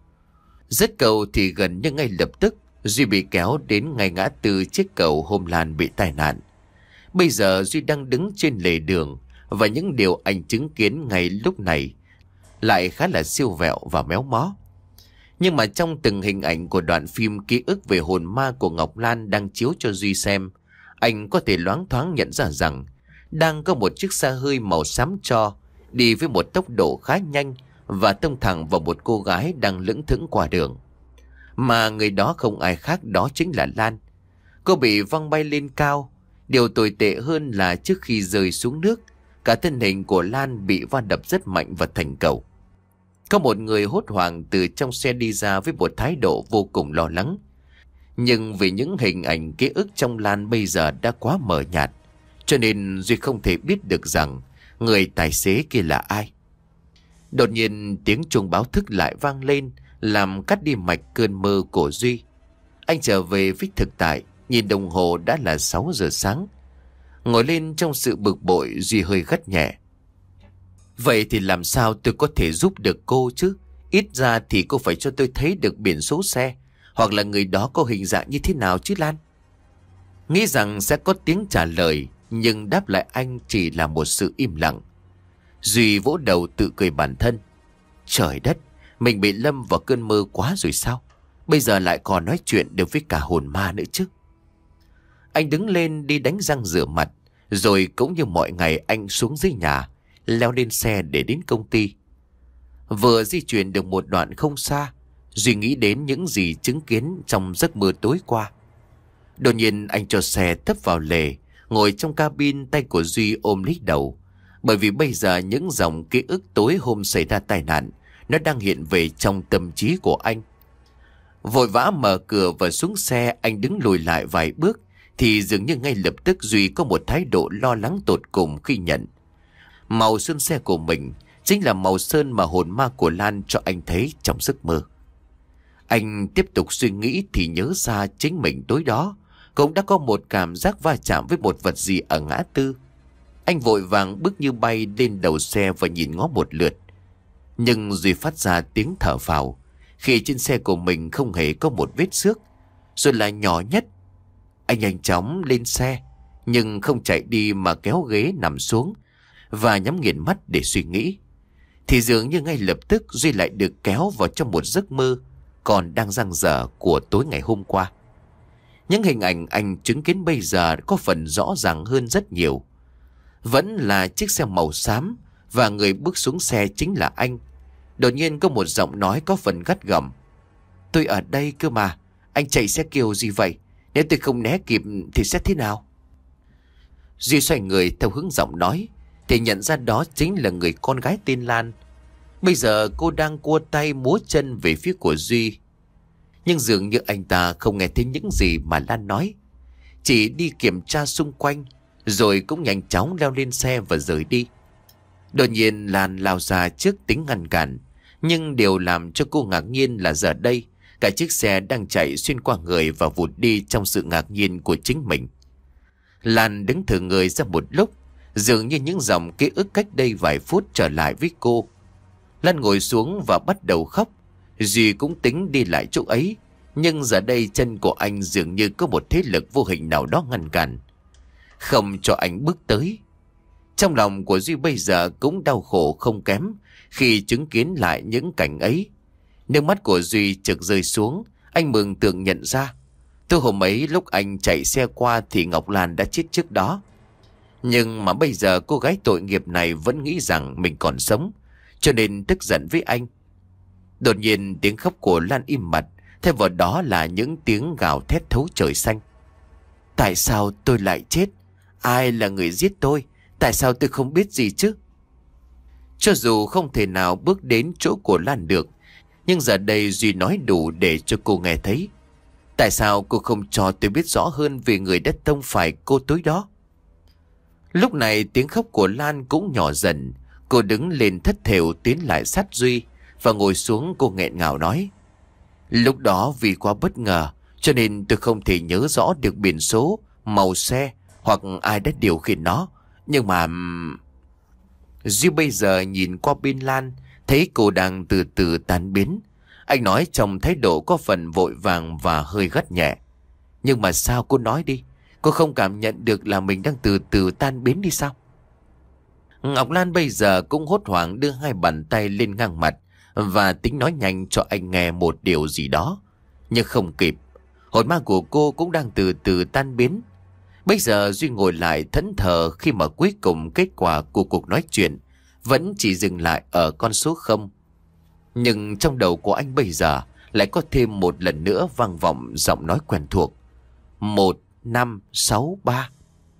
Dứt câu thì gần như ngay lập tức Duy bị kéo đến ngay ngã tư chiếc cầu hôm Lan bị tai nạn. Bây giờ Duy đang đứng trên lề đường, và những điều anh chứng kiến ngay lúc này lại khá là siêu vẹo và méo mó. Nhưng mà trong từng hình ảnh của đoạn phim ký ức về hồn ma của Ngọc Lan đang chiếu cho Duy xem, anh có thể loáng thoáng nhận ra rằng đang có một chiếc xe hơi màu xám tro đi với một tốc độ khá nhanh và tông thẳng vào một cô gái đang lững thững qua đường. Mà người đó không ai khác, đó chính là Lan. Cô bị văng bay lên cao. Điều tồi tệ hơn là trước khi rơi xuống nước, cả thân hình của Lan bị va đập rất mạnh vào thành cầu. Có một người hốt hoảng từ trong xe đi ra với một thái độ vô cùng lo lắng. Nhưng vì những hình ảnh ký ức trong Lan bây giờ đã quá mờ nhạt, cho nên Duy không thể biết được rằng người tài xế kia là ai. Đột nhiên tiếng chuông báo thức lại vang lên, làm cắt đi mạch cơn mơ của Duy. Anh trở về với thực tại, nhìn đồng hồ đã là sáu giờ sáng. Ngồi lên trong sự bực bội, Duy hơi gắt nhẹ. Vậy thì làm sao tôi có thể giúp được cô chứ? Ít ra thì cô phải cho tôi thấy được biển số xe, hoặc là người đó có hình dạng như thế nào chứ Lan. Nghĩ rằng sẽ có tiếng trả lời, nhưng đáp lại anh chỉ là một sự im lặng. Duy vỗ đầu tự cười bản thân. Trời đất, mình bị lâm vào cơn mơ quá rồi sao? Bây giờ lại còn nói chuyện được với cả hồn ma nữa chứ. Anh đứng lên đi đánh răng rửa mặt, rồi cũng như mọi ngày anh xuống dưới nhà, leo lên xe để đến công ty. Vừa di chuyển được một đoạn không xa, Duy nghĩ đến những gì chứng kiến trong giấc mơ tối qua. Đột nhiên anh cho xe tấp vào lề, ngồi trong cabin, tay của Duy ôm lấy đầu. Bởi vì bây giờ những dòng ký ức tối hôm xảy ra tai nạn nó đang hiện về trong tâm trí của anh. Vội vã mở cửa và xuống xe, anh đứng lùi lại vài bước thì dường như ngay lập tức Duy có một thái độ lo lắng tột cùng khi nhận màu sơn xe của mình chính là màu sơn mà hồn ma của Lan cho anh thấy trong giấc mơ. Anh tiếp tục suy nghĩ thì nhớ ra chính mình tối đó cũng đã có một cảm giác va chạm với một vật gì ở ngã tư. Anh vội vàng bước như bay lên đầu xe và nhìn ngó một lượt. Nhưng Duy phát ra tiếng thở phào khi trên xe của mình không hề có một vết xước, rồi là nhỏ nhất. Anh nhanh chóng lên xe, nhưng không chạy đi mà kéo ghế nằm xuống và nhắm nghiền mắt để suy nghĩ. Thì dường như ngay lập tức Duy lại được kéo vào trong một giấc mơ còn đang dang dở của tối ngày hôm qua. Những hình ảnh anh chứng kiến bây giờ có phần rõ ràng hơn rất nhiều. Vẫn là chiếc xe màu xám và người bước xuống xe chính là anh. Đột nhiên có một giọng nói có phần gắt gỏng: "Tôi ở đây cơ mà, anh chạy xe kiểu gì vậy? Nếu tôi không né kịp thì sẽ thế nào?" Duy xoay người theo hướng giọng nói thì nhận ra đó chính là người con gái tên Lan. Bây giờ cô đang cua tay múa chân về phía của Duy. Nhưng dường như anh ta không nghe thấy những gì mà Lan nói, chỉ đi kiểm tra xung quanh rồi cũng nhanh chóng leo lên xe và rời đi. Đột nhiên Lan lao ra trước tính ngăn cản, nhưng điều làm cho cô ngạc nhiên là giờ đây cả chiếc xe đang chạy xuyên qua người và vụt đi trong sự ngạc nhiên của chính mình. Lan đứng thử người ra một lúc, dường như những dòng ký ức cách đây vài phút trở lại với cô. Lan ngồi xuống và bắt đầu khóc. Duy cũng tính đi lại chỗ ấy, nhưng giờ đây chân của anh dường như có một thế lực vô hình nào đó ngăn cản, không cho anh bước tới. Trong lòng của Duy bây giờ cũng đau khổ không kém khi chứng kiến lại những cảnh ấy. Nước mắt của Duy chợt rơi xuống. Anh mường tượng nhận ra từ hôm ấy lúc anh chạy xe qua thì Ngọc Lan đã chết trước đó. Nhưng mà bây giờ cô gái tội nghiệp này vẫn nghĩ rằng mình còn sống, cho nên tức giận với anh. Đột nhiên tiếng khóc của Lan im bặt, thay vào đó là những tiếng gào thét thấu trời xanh. Tại sao tôi lại chết? Ai là người giết tôi? Tại sao tôi không biết gì chứ? Cho dù không thể nào bước đến chỗ của Lan được, nhưng giờ đây Duy nói đủ để cho cô nghe thấy. Tại sao cô không cho tôi biết rõ hơn về người đã tông phải cô tối đó? Lúc này tiếng khóc của Lan cũng nhỏ dần. Cô đứng lên thất thểu tiến lại sát Duy và ngồi xuống. Cô nghẹn ngào nói: Lúc đó vì quá bất ngờ cho nên tôi không thể nhớ rõ được biển số, màu xe hoặc ai đã điều khiển nó. Nhưng mà... Duy bây giờ nhìn qua bên Lan, thấy cô đang từ từ tan biến. Anh nói trong thái độ có phần vội vàng và hơi gắt nhẹ: Nhưng mà sao cô nói đi, cô không cảm nhận được là mình đang từ từ tan biến đi sao? Ngọc Lan bây giờ cũng hốt hoảng đưa hai bàn tay lên ngang mặt và tính nói nhanh cho anh nghe một điều gì đó. Nhưng không kịp, hồn ma của cô cũng đang từ từ tan biến. Bây giờ Duy ngồi lại thẫn thờ khi mà cuối cùng kết quả của cuộc nói chuyện vẫn chỉ dừng lại ở con số không. Nhưng trong đầu của anh bây giờ lại có thêm một lần nữa vang vọng giọng nói quen thuộc: Một, năm, sáu, ba.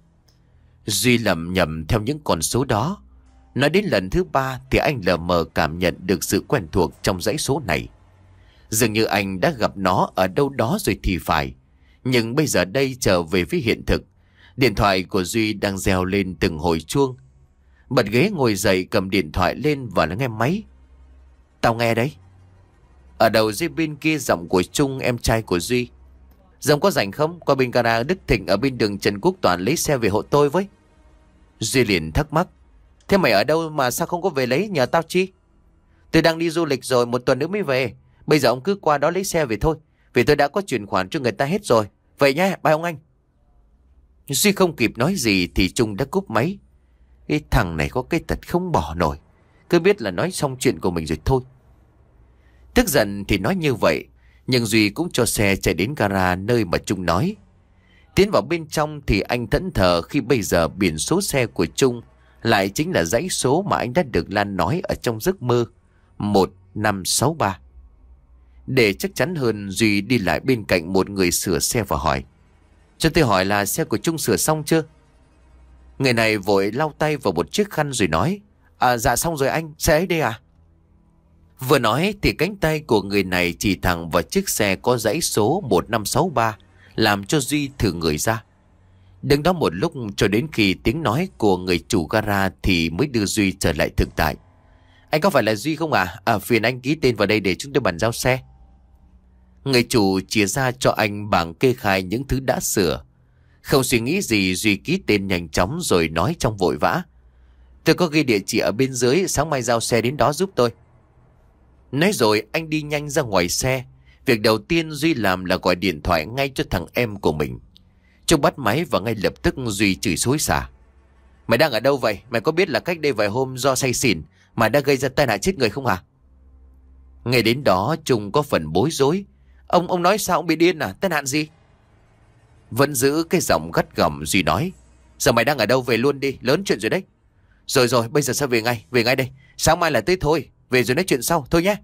Duy lầm nhầm theo những con số đó. Nói đến lần thứ ba thì anh lờ mờ cảm nhận được sự quen thuộc trong dãy số này. Dường như anh đã gặp nó ở đâu đó rồi thì phải. Nhưng bây giờ đây trở về với hiện thực. Điện thoại của Duy đang reo lên từng hồi chuông. Bật ghế ngồi dậy, cầm điện thoại lên và nghe máy. Tao nghe đấy. Ở đầu dây bên kia giọng của Trung, em trai của Duy. Dòng có rảnh không? Qua bên gara Đức Thịnh ở bên đường Trần Quốc Toản lấy xe về hộ tôi với. Duy liền thắc mắc: Thế mày ở đâu mà sao không có về lấy, nhờ tao chi? Tôi đang đi du lịch rồi, một tuần nữa mới về. Bây giờ ông cứ qua đó lấy xe về thôi, vì tôi đã có chuyển khoản cho người ta hết rồi. Vậy nhé, bye ông anh. Duy không kịp nói gì thì Trung đã cúp máy. Cái thằng này có cái tật không bỏ nổi, cứ biết là nói xong chuyện của mình rồi thôi. Tức giận thì nói như vậy, nhưng Duy cũng cho xe chạy đến gara nơi mà Trung nói. Tiến vào bên trong thì anh thẫn thờ khi bây giờ biển số xe của Trung lại chính là dãy số mà anh đã được Lan nói ở trong giấc mơ: Một, năm, sáu, ba. Để chắc chắn hơn, Duy đi lại bên cạnh một người sửa xe và hỏi: Cho tôi hỏi là xe của Trung sửa xong chưa? Người này vội lau tay vào một chiếc khăn rồi nói: À dạ xong rồi anh, xe ấy đây à? Vừa nói thì cánh tay của người này chỉ thẳng vào chiếc xe có dãy số một năm sáu ba, làm cho Duy thử người ra. Đứng đó một lúc cho đến khi tiếng nói của người chủ gara thì mới đưa Duy trở lại thực tại. Anh có phải là Duy không à? À phiền anh ký tên vào đây để chúng tôi bàn giao xe. Người chủ chia ra cho anh bảng kê khai những thứ đã sửa. Không suy nghĩ gì, Duy ký tên nhanh chóng rồi nói trong vội vã: Tôi có ghi địa chỉ ở bên dưới, sáng mai giao xe đến đó giúp tôi. Nói rồi anh đi nhanh ra ngoài xe. Việc đầu tiên Duy làm là gọi điện thoại ngay cho thằng em của mình. Trung bắt máy và ngay lập tức Duy chửi xối xả: Mày đang ở đâu vậy? Mày có biết là cách đây vài hôm do say xỉn mà đã gây ra tai nạn chết người không hả? Ngay đến đó Trung có phần bối rối. Ông ông nói sao, ông bị điên à? Tai nạn gì? Vẫn giữ cái giọng gắt gỏng, Duy nói: Giờ mày đang ở đâu, về luôn đi, lớn chuyện rồi đấy. Rồi rồi, bây giờ sao về ngay, về ngay đây. Sáng mai là tới thôi, về rồi nói chuyện sau, thôi nhé.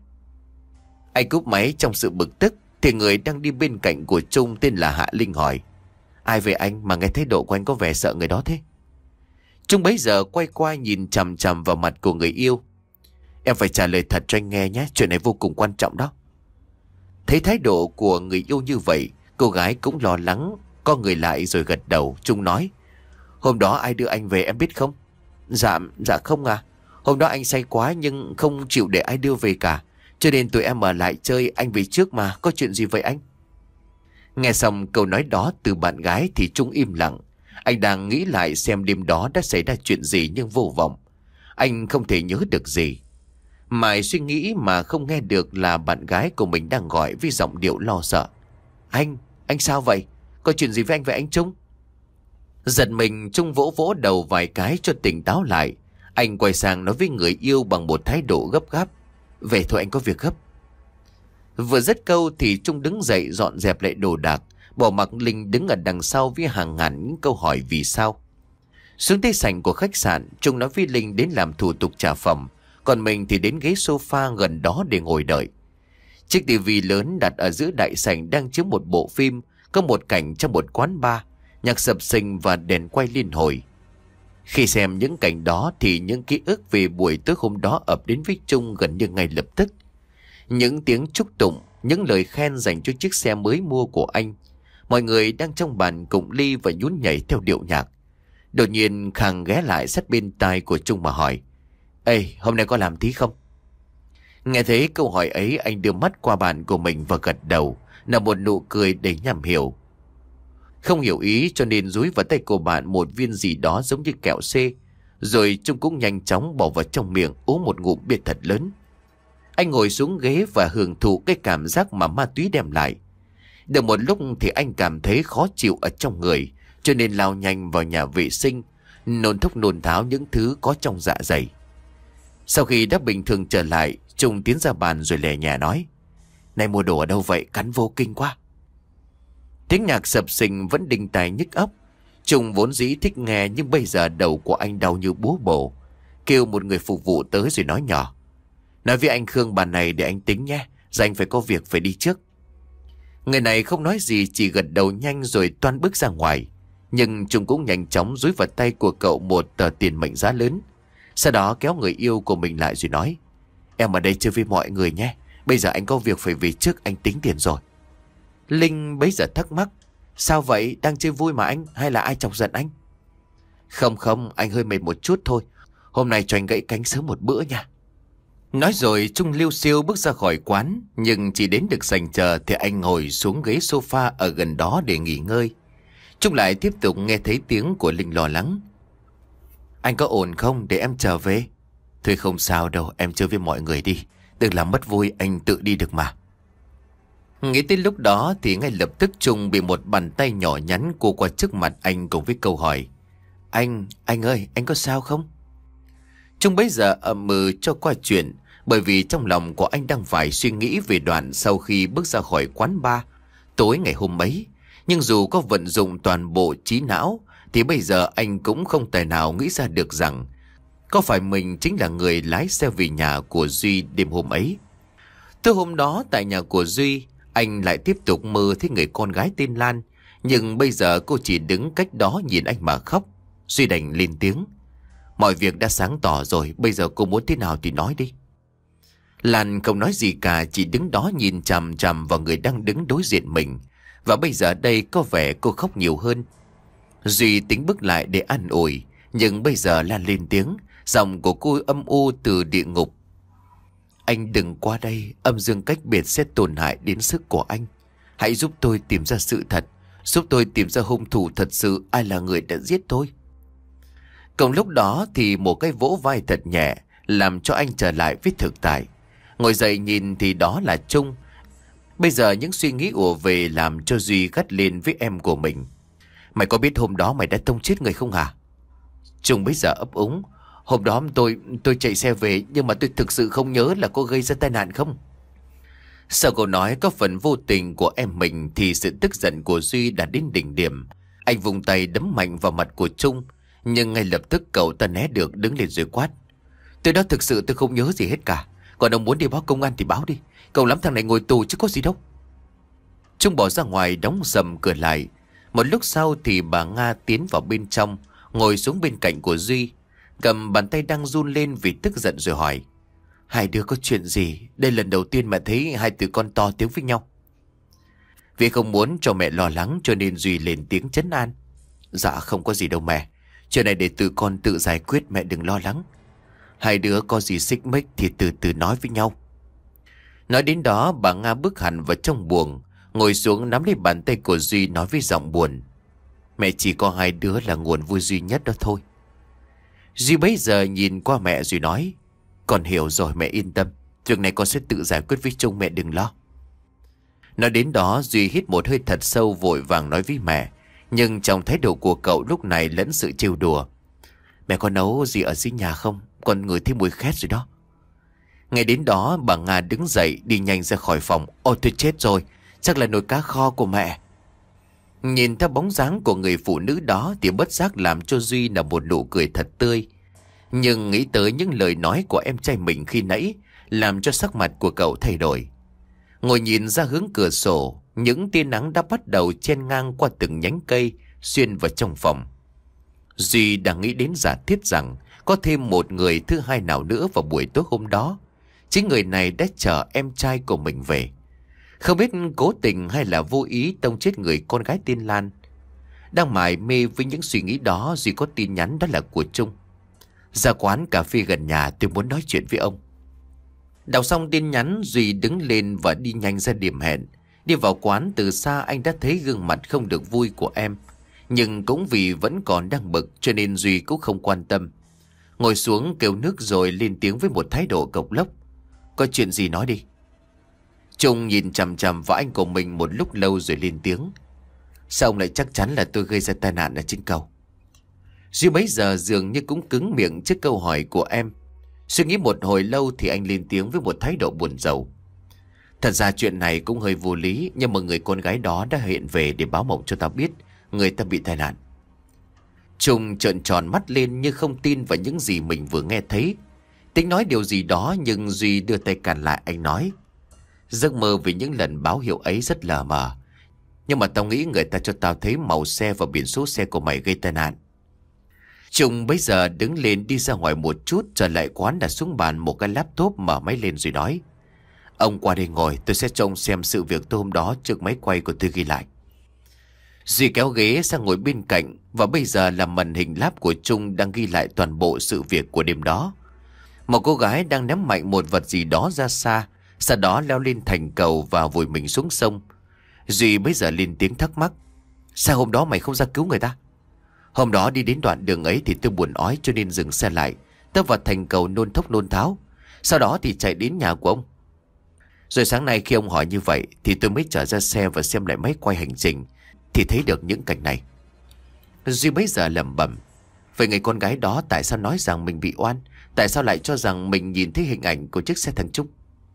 Anh cúp máy trong sự bực tức. Thì người đang đi bên cạnh của Trung tên là Hạ Linh hỏi: Ai về anh mà nghe thái độ của anh có vẻ sợ người đó thế? Trung bấy giờ quay qua nhìn chằm chằm vào mặt của người yêu: Em phải trả lời thật cho anh nghe nhé, chuyện này vô cùng quan trọng đó. Thấy thái độ của người yêu như vậy, cô gái cũng lo lắng, co người lại rồi gật đầu. Trung nói: Hôm đó ai đưa anh về em biết không? Dạ, dạ không à. Hôm đó anh say quá nhưng không chịu để ai đưa về cả, cho nên tụi em ở lại chơi, anh về trước mà, có chuyện gì vậy anh? Nghe xong câu nói đó từ bạn gái thì Trung im lặng. Anh đang nghĩ lại xem đêm đó đã xảy ra chuyện gì nhưng vô vọng. Anh không thể nhớ được gì. Mãi suy nghĩ mà không nghe được là bạn gái của mình đang gọi với giọng điệu lo sợ: Anh, anh sao vậy? Có chuyện gì với anh vậy anh Trung? Giật mình, Trung vỗ vỗ đầu vài cái cho tỉnh táo lại. Anh quay sang nói với người yêu bằng một thái độ gấp gáp: Về thôi, anh có việc gấp. Vừa dứt câu thì Trung đứng dậy dọn dẹp lại đồ đạc, bỏ mặc Linh đứng ở đằng sau với hàng ngàn những câu hỏi vì sao. Xuống tới sảnh của khách sạn, Trung nói với Linh đến làm thủ tục trả phòng, còn mình thì đến ghế sofa gần đó để ngồi đợi. Chiếc tivi lớn đặt ở giữa đại sảnh đang chiếu một bộ phim, có một cảnh trong một quán bar, nhạc sập sình và đèn quay liên hồi. Khi xem những cảnh đó thì những ký ức về buổi tối hôm đó ập đến với Trung gần như ngay lập tức. Những tiếng chúc tụng, những lời khen dành cho chiếc xe mới mua của anh. Mọi người đang trong bàn cụng ly và nhún nhảy theo điệu nhạc. Đột nhiên Khang ghé lại sát bên tai của Trung mà hỏi: Ê, hôm nay có làm tí không? Nghe thấy câu hỏi ấy, anh đưa mắt qua bàn của mình và gật đầu, nở một nụ cười đầy nham hiểu. Không hiểu ý cho nên dúi vào tay của bạn một viên gì đó giống như kẹo C. Rồi Trung cũng nhanh chóng bỏ vào trong miệng uống một ngụm bia thật lớn. Anh ngồi xuống ghế và hưởng thụ cái cảm giác mà ma túy đem lại. Được một lúc thì anh cảm thấy khó chịu ở trong người, cho nên lao nhanh vào nhà vệ sinh, nôn thốc nôn tháo những thứ có trong dạ dày. Sau khi đã bình thường trở lại, Trung tiến ra bàn rồi lè nhẹ nói: Này, mua đồ ở đâu vậy, cắn vô kinh quá. Tiếng nhạc sập sình vẫn đinh tai nhức óc. Trung vốn dĩ thích nghe nhưng bây giờ đầu của anh đau như búa bổ. Kêu một người phục vụ tới rồi nói nhỏ: Nói với anh Khương bàn này để anh tính nhé, giờ anh phải có việc phải đi trước. Người này không nói gì, chỉ gật đầu nhanh rồi toan bước ra ngoài. Nhưng Trung cũng nhanh chóng dúi vào tay của cậu một tờ tiền mệnh giá lớn. Sau đó kéo người yêu của mình lại rồi nói: Em ở đây chơi với mọi người nhé, bây giờ anh có việc phải về trước, anh tính tiền rồi. Linh bấy giờ thắc mắc: Sao vậy, đang chơi vui mà anh, hay là ai chọc giận anh? Không không, anh hơi mệt một chút thôi, hôm nay cho anh gãy cánh sớm một bữa nha. Nói rồi Trung liêu xiêu bước ra khỏi quán. Nhưng chỉ đến được sảnh chờ thì anh ngồi xuống ghế sofa ở gần đó để nghỉ ngơi. Trung lại tiếp tục nghe thấy tiếng của Linh lo lắng: Anh có ổn không, để em trở về? Thôi không sao đâu, em chơi với mọi người đi, đừng làm mất vui, anh tự đi được mà. Nghĩ tới lúc đó thì ngay lập tức Trung bị một bàn tay nhỏ nhắn cô qua trước mặt anh cùng với câu hỏi: Anh, anh ơi, anh có sao không? Trung bấy giờ ậm ừ cho qua chuyện, bởi vì trong lòng của anh đang phải suy nghĩ về đoạn sau khi bước ra khỏi quán bar tối ngày hôm ấy. Nhưng dù có vận dụng toàn bộ trí não thì bây giờ anh cũng không tài nào nghĩ ra được rằng có phải mình chính là người lái xe về nhà của Duy đêm hôm ấy. Tối hôm đó tại nhà của Duy, anh lại tiếp tục mơ thấy người con gái tên Lan. Nhưng bây giờ cô chỉ đứng cách đó nhìn anh mà khóc. Duy đành lên tiếng: Mọi việc đã sáng tỏ rồi, bây giờ cô muốn thế nào thì nói đi. Lan không nói gì cả, chỉ đứng đó nhìn chằm chằm vào người đang đứng đối diện mình. Và bây giờ đây có vẻ cô khóc nhiều hơn. Duy tính bước lại để an ủi, nhưng bây giờ Lan lên tiếng, giọng của cô âm u từ địa ngục: Anh đừng qua đây, âm dương cách biệt sẽ tổn hại đến sức của anh. Hãy giúp tôi tìm ra sự thật, giúp tôi tìm ra hung thủ thật sự, ai là người đã giết tôi. Cùng lúc đó thì một cái vỗ vai thật nhẹ làm cho anh trở lại với thực tại. Ngồi dậy nhìn thì đó là Trung. Bây giờ những suy nghĩ ùa về làm cho Duy gắt lên với em của mình. Mày có biết hôm đó mày đã tông chết người không hả? Trung bây giờ ấp úng. Hôm đó tôi tôi chạy xe về, nhưng mà tôi thực sự không nhớ là có gây ra tai nạn không. Sau câu nói có phần vô tình của em mình thì sự tức giận của Duy đã đến đỉnh điểm. Anh vùng tay đấm mạnh vào mặt của Trung, nhưng ngay lập tức cậu ta né được, đứng lên rồi quát. Tôi đó thực sự tôi không nhớ gì hết cả. Còn ông muốn đi báo công an thì báo đi. Cậu lắm thằng này ngồi tù chứ có gì đâu. Trung bỏ ra ngoài đóng sầm cửa lại. Một lúc sau thì bà Nga tiến vào bên trong, ngồi xuống bên cạnh của Duy, cầm bàn tay đang run lên vì tức giận rồi hỏi. Hai đứa có chuyện gì? Đây lần đầu tiên mà thấy hai từ con to tiếng với nhau. Vì không muốn cho mẹ lo lắng cho nên Duy lên tiếng trấn an. Dạ không có gì đâu mẹ. Chuyện này để từ con tự giải quyết, mẹ đừng lo lắng. Hai đứa có gì xích mích thì từ từ nói với nhau. Nói đến đó bà Nga bước hẳn vào trong buồng, ngồi xuống nắm lấy bàn tay của Duy nói với giọng buồn. Mẹ chỉ có hai đứa là nguồn vui duy nhất đó thôi. Duy bấy giờ nhìn qua mẹ rồi nói. Con hiểu rồi mẹ yên tâm. Việc này con sẽ tự giải quyết với Trung, mẹ đừng lo. Nói đến đó Duy hít một hơi thật sâu, vội vàng nói với mẹ. Nhưng trong thái độ của cậu lúc này lẫn sự trêu đùa. Mẹ có nấu gì ở dưới nhà không? Con ngửi thấy mùi khét rồi đó. Ngay đến đó bà Nga đứng dậy đi nhanh ra khỏi phòng. Ôi tôi chết rồi, chắc là nồi cá kho của mẹ. Nhìn theo bóng dáng của người phụ nữ đó thì bất giác làm cho Duy là một nụ cười thật tươi. Nhưng nghĩ tới những lời nói của em trai mình khi nãy làm cho sắc mặt của cậu thay đổi. Ngồi nhìn ra hướng cửa sổ, những tia nắng đã bắt đầu chen ngang qua từng nhánh cây xuyên vào trong phòng. Duy đang nghĩ đến giả thiết rằng có thêm một người thứ hai nào nữa vào buổi tối hôm đó. Chính người này đã chở em trai của mình về. Không biết cố tình hay là vô ý tông chết người con gái tên Lan. Đang mải mê với những suy nghĩ đó, Duy có tin nhắn đó là của Trung. Ra quán cà phê gần nhà, tôi muốn nói chuyện với ông. Đọc xong tin nhắn, Duy đứng lên và đi nhanh ra điểm hẹn. Đi vào quán từ xa anh đã thấy gương mặt không được vui của em. Nhưng cũng vì vẫn còn đang bực cho nên Duy cũng không quan tâm. Ngồi xuống kêu nước rồi lên tiếng với một thái độ cộc lốc. Có chuyện gì nói đi. Trung nhìn chằm chằm vào anh của mình một lúc lâu rồi lên tiếng. Sao ông lại chắc chắn là tôi gây ra tai nạn ở trên cầu? Duy bấy giờ dường như cũng cứng miệng trước câu hỏi của em. Suy nghĩ một hồi lâu thì anh lên tiếng với một thái độ buồn rầu. Thật ra chuyện này cũng hơi vô lý, nhưng mà người con gái đó đã hiện về để báo mộng cho tao biết người ta bị tai nạn. Trung trợn tròn mắt lên như không tin vào những gì mình vừa nghe thấy. Tính nói điều gì đó nhưng Duy đưa tay cản lại. Anh nói, giấc mơ về những lần báo hiệu ấy rất lờ mờ, nhưng mà tao nghĩ người ta cho tao thấy màu xe và biển số xe của mày gây tai nạn. Trung bấy giờ đứng lên đi ra ngoài một chút, trở lại quán đặt xuống bàn một cái laptop, mở máy lên rồi nói. Ông qua đây ngồi, tôi sẽ cho ông xem sự việc tối hôm đó trước máy quay của tôi ghi lại. Duy kéo ghế sang ngồi bên cạnh, và bây giờ là màn hình lap của Trung đang ghi lại toàn bộ sự việc của đêm đó. Một cô gái đang ném mạnh một vật gì đó ra xa, sau đó leo lên thành cầu và vùi mình xuống sông. Duy bây giờ lên tiếng thắc mắc. Sao hôm đó mày không ra cứu người ta? Hôm đó đi đến đoạn đường ấy thì tôi buồn ói cho nên dừng xe lại. Tớ vào thành cầu nôn thốc nôn tháo. Sau đó thì chạy đến nhà của ông. Rồi sáng nay khi ông hỏi như vậy thì tôi mới trở ra xe và xem lại máy quay hành trình, thì thấy được những cảnh này. Duy bấy giờ lẩm bẩm. Vậy người con gái đó tại sao nói rằng mình bị oan? Tại sao lại cho rằng mình nhìn thấy hình ảnh của chiếc xe thằng Trung?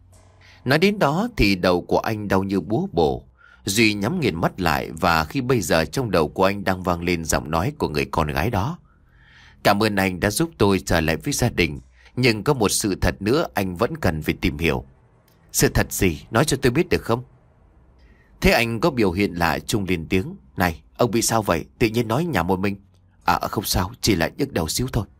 Nói đến đó thì đầu của anh đau như búa bổ. Duy nhắm nghiền mắt lại, và khi bây giờ trong đầu của anh đang vang lên giọng nói của người con gái đó. Cảm ơn anh đã giúp tôi trở lại với gia đình, nhưng có một sự thật nữa anh vẫn cần phải tìm hiểu. Sự thật gì? Nói cho tôi biết được không? Thế anh có biểu hiện lạ, Trung lên tiếng. Này, ông bị sao vậy? Tự nhiên nói nhảm một mình. À không sao, chỉ là nhức đầu xíu thôi.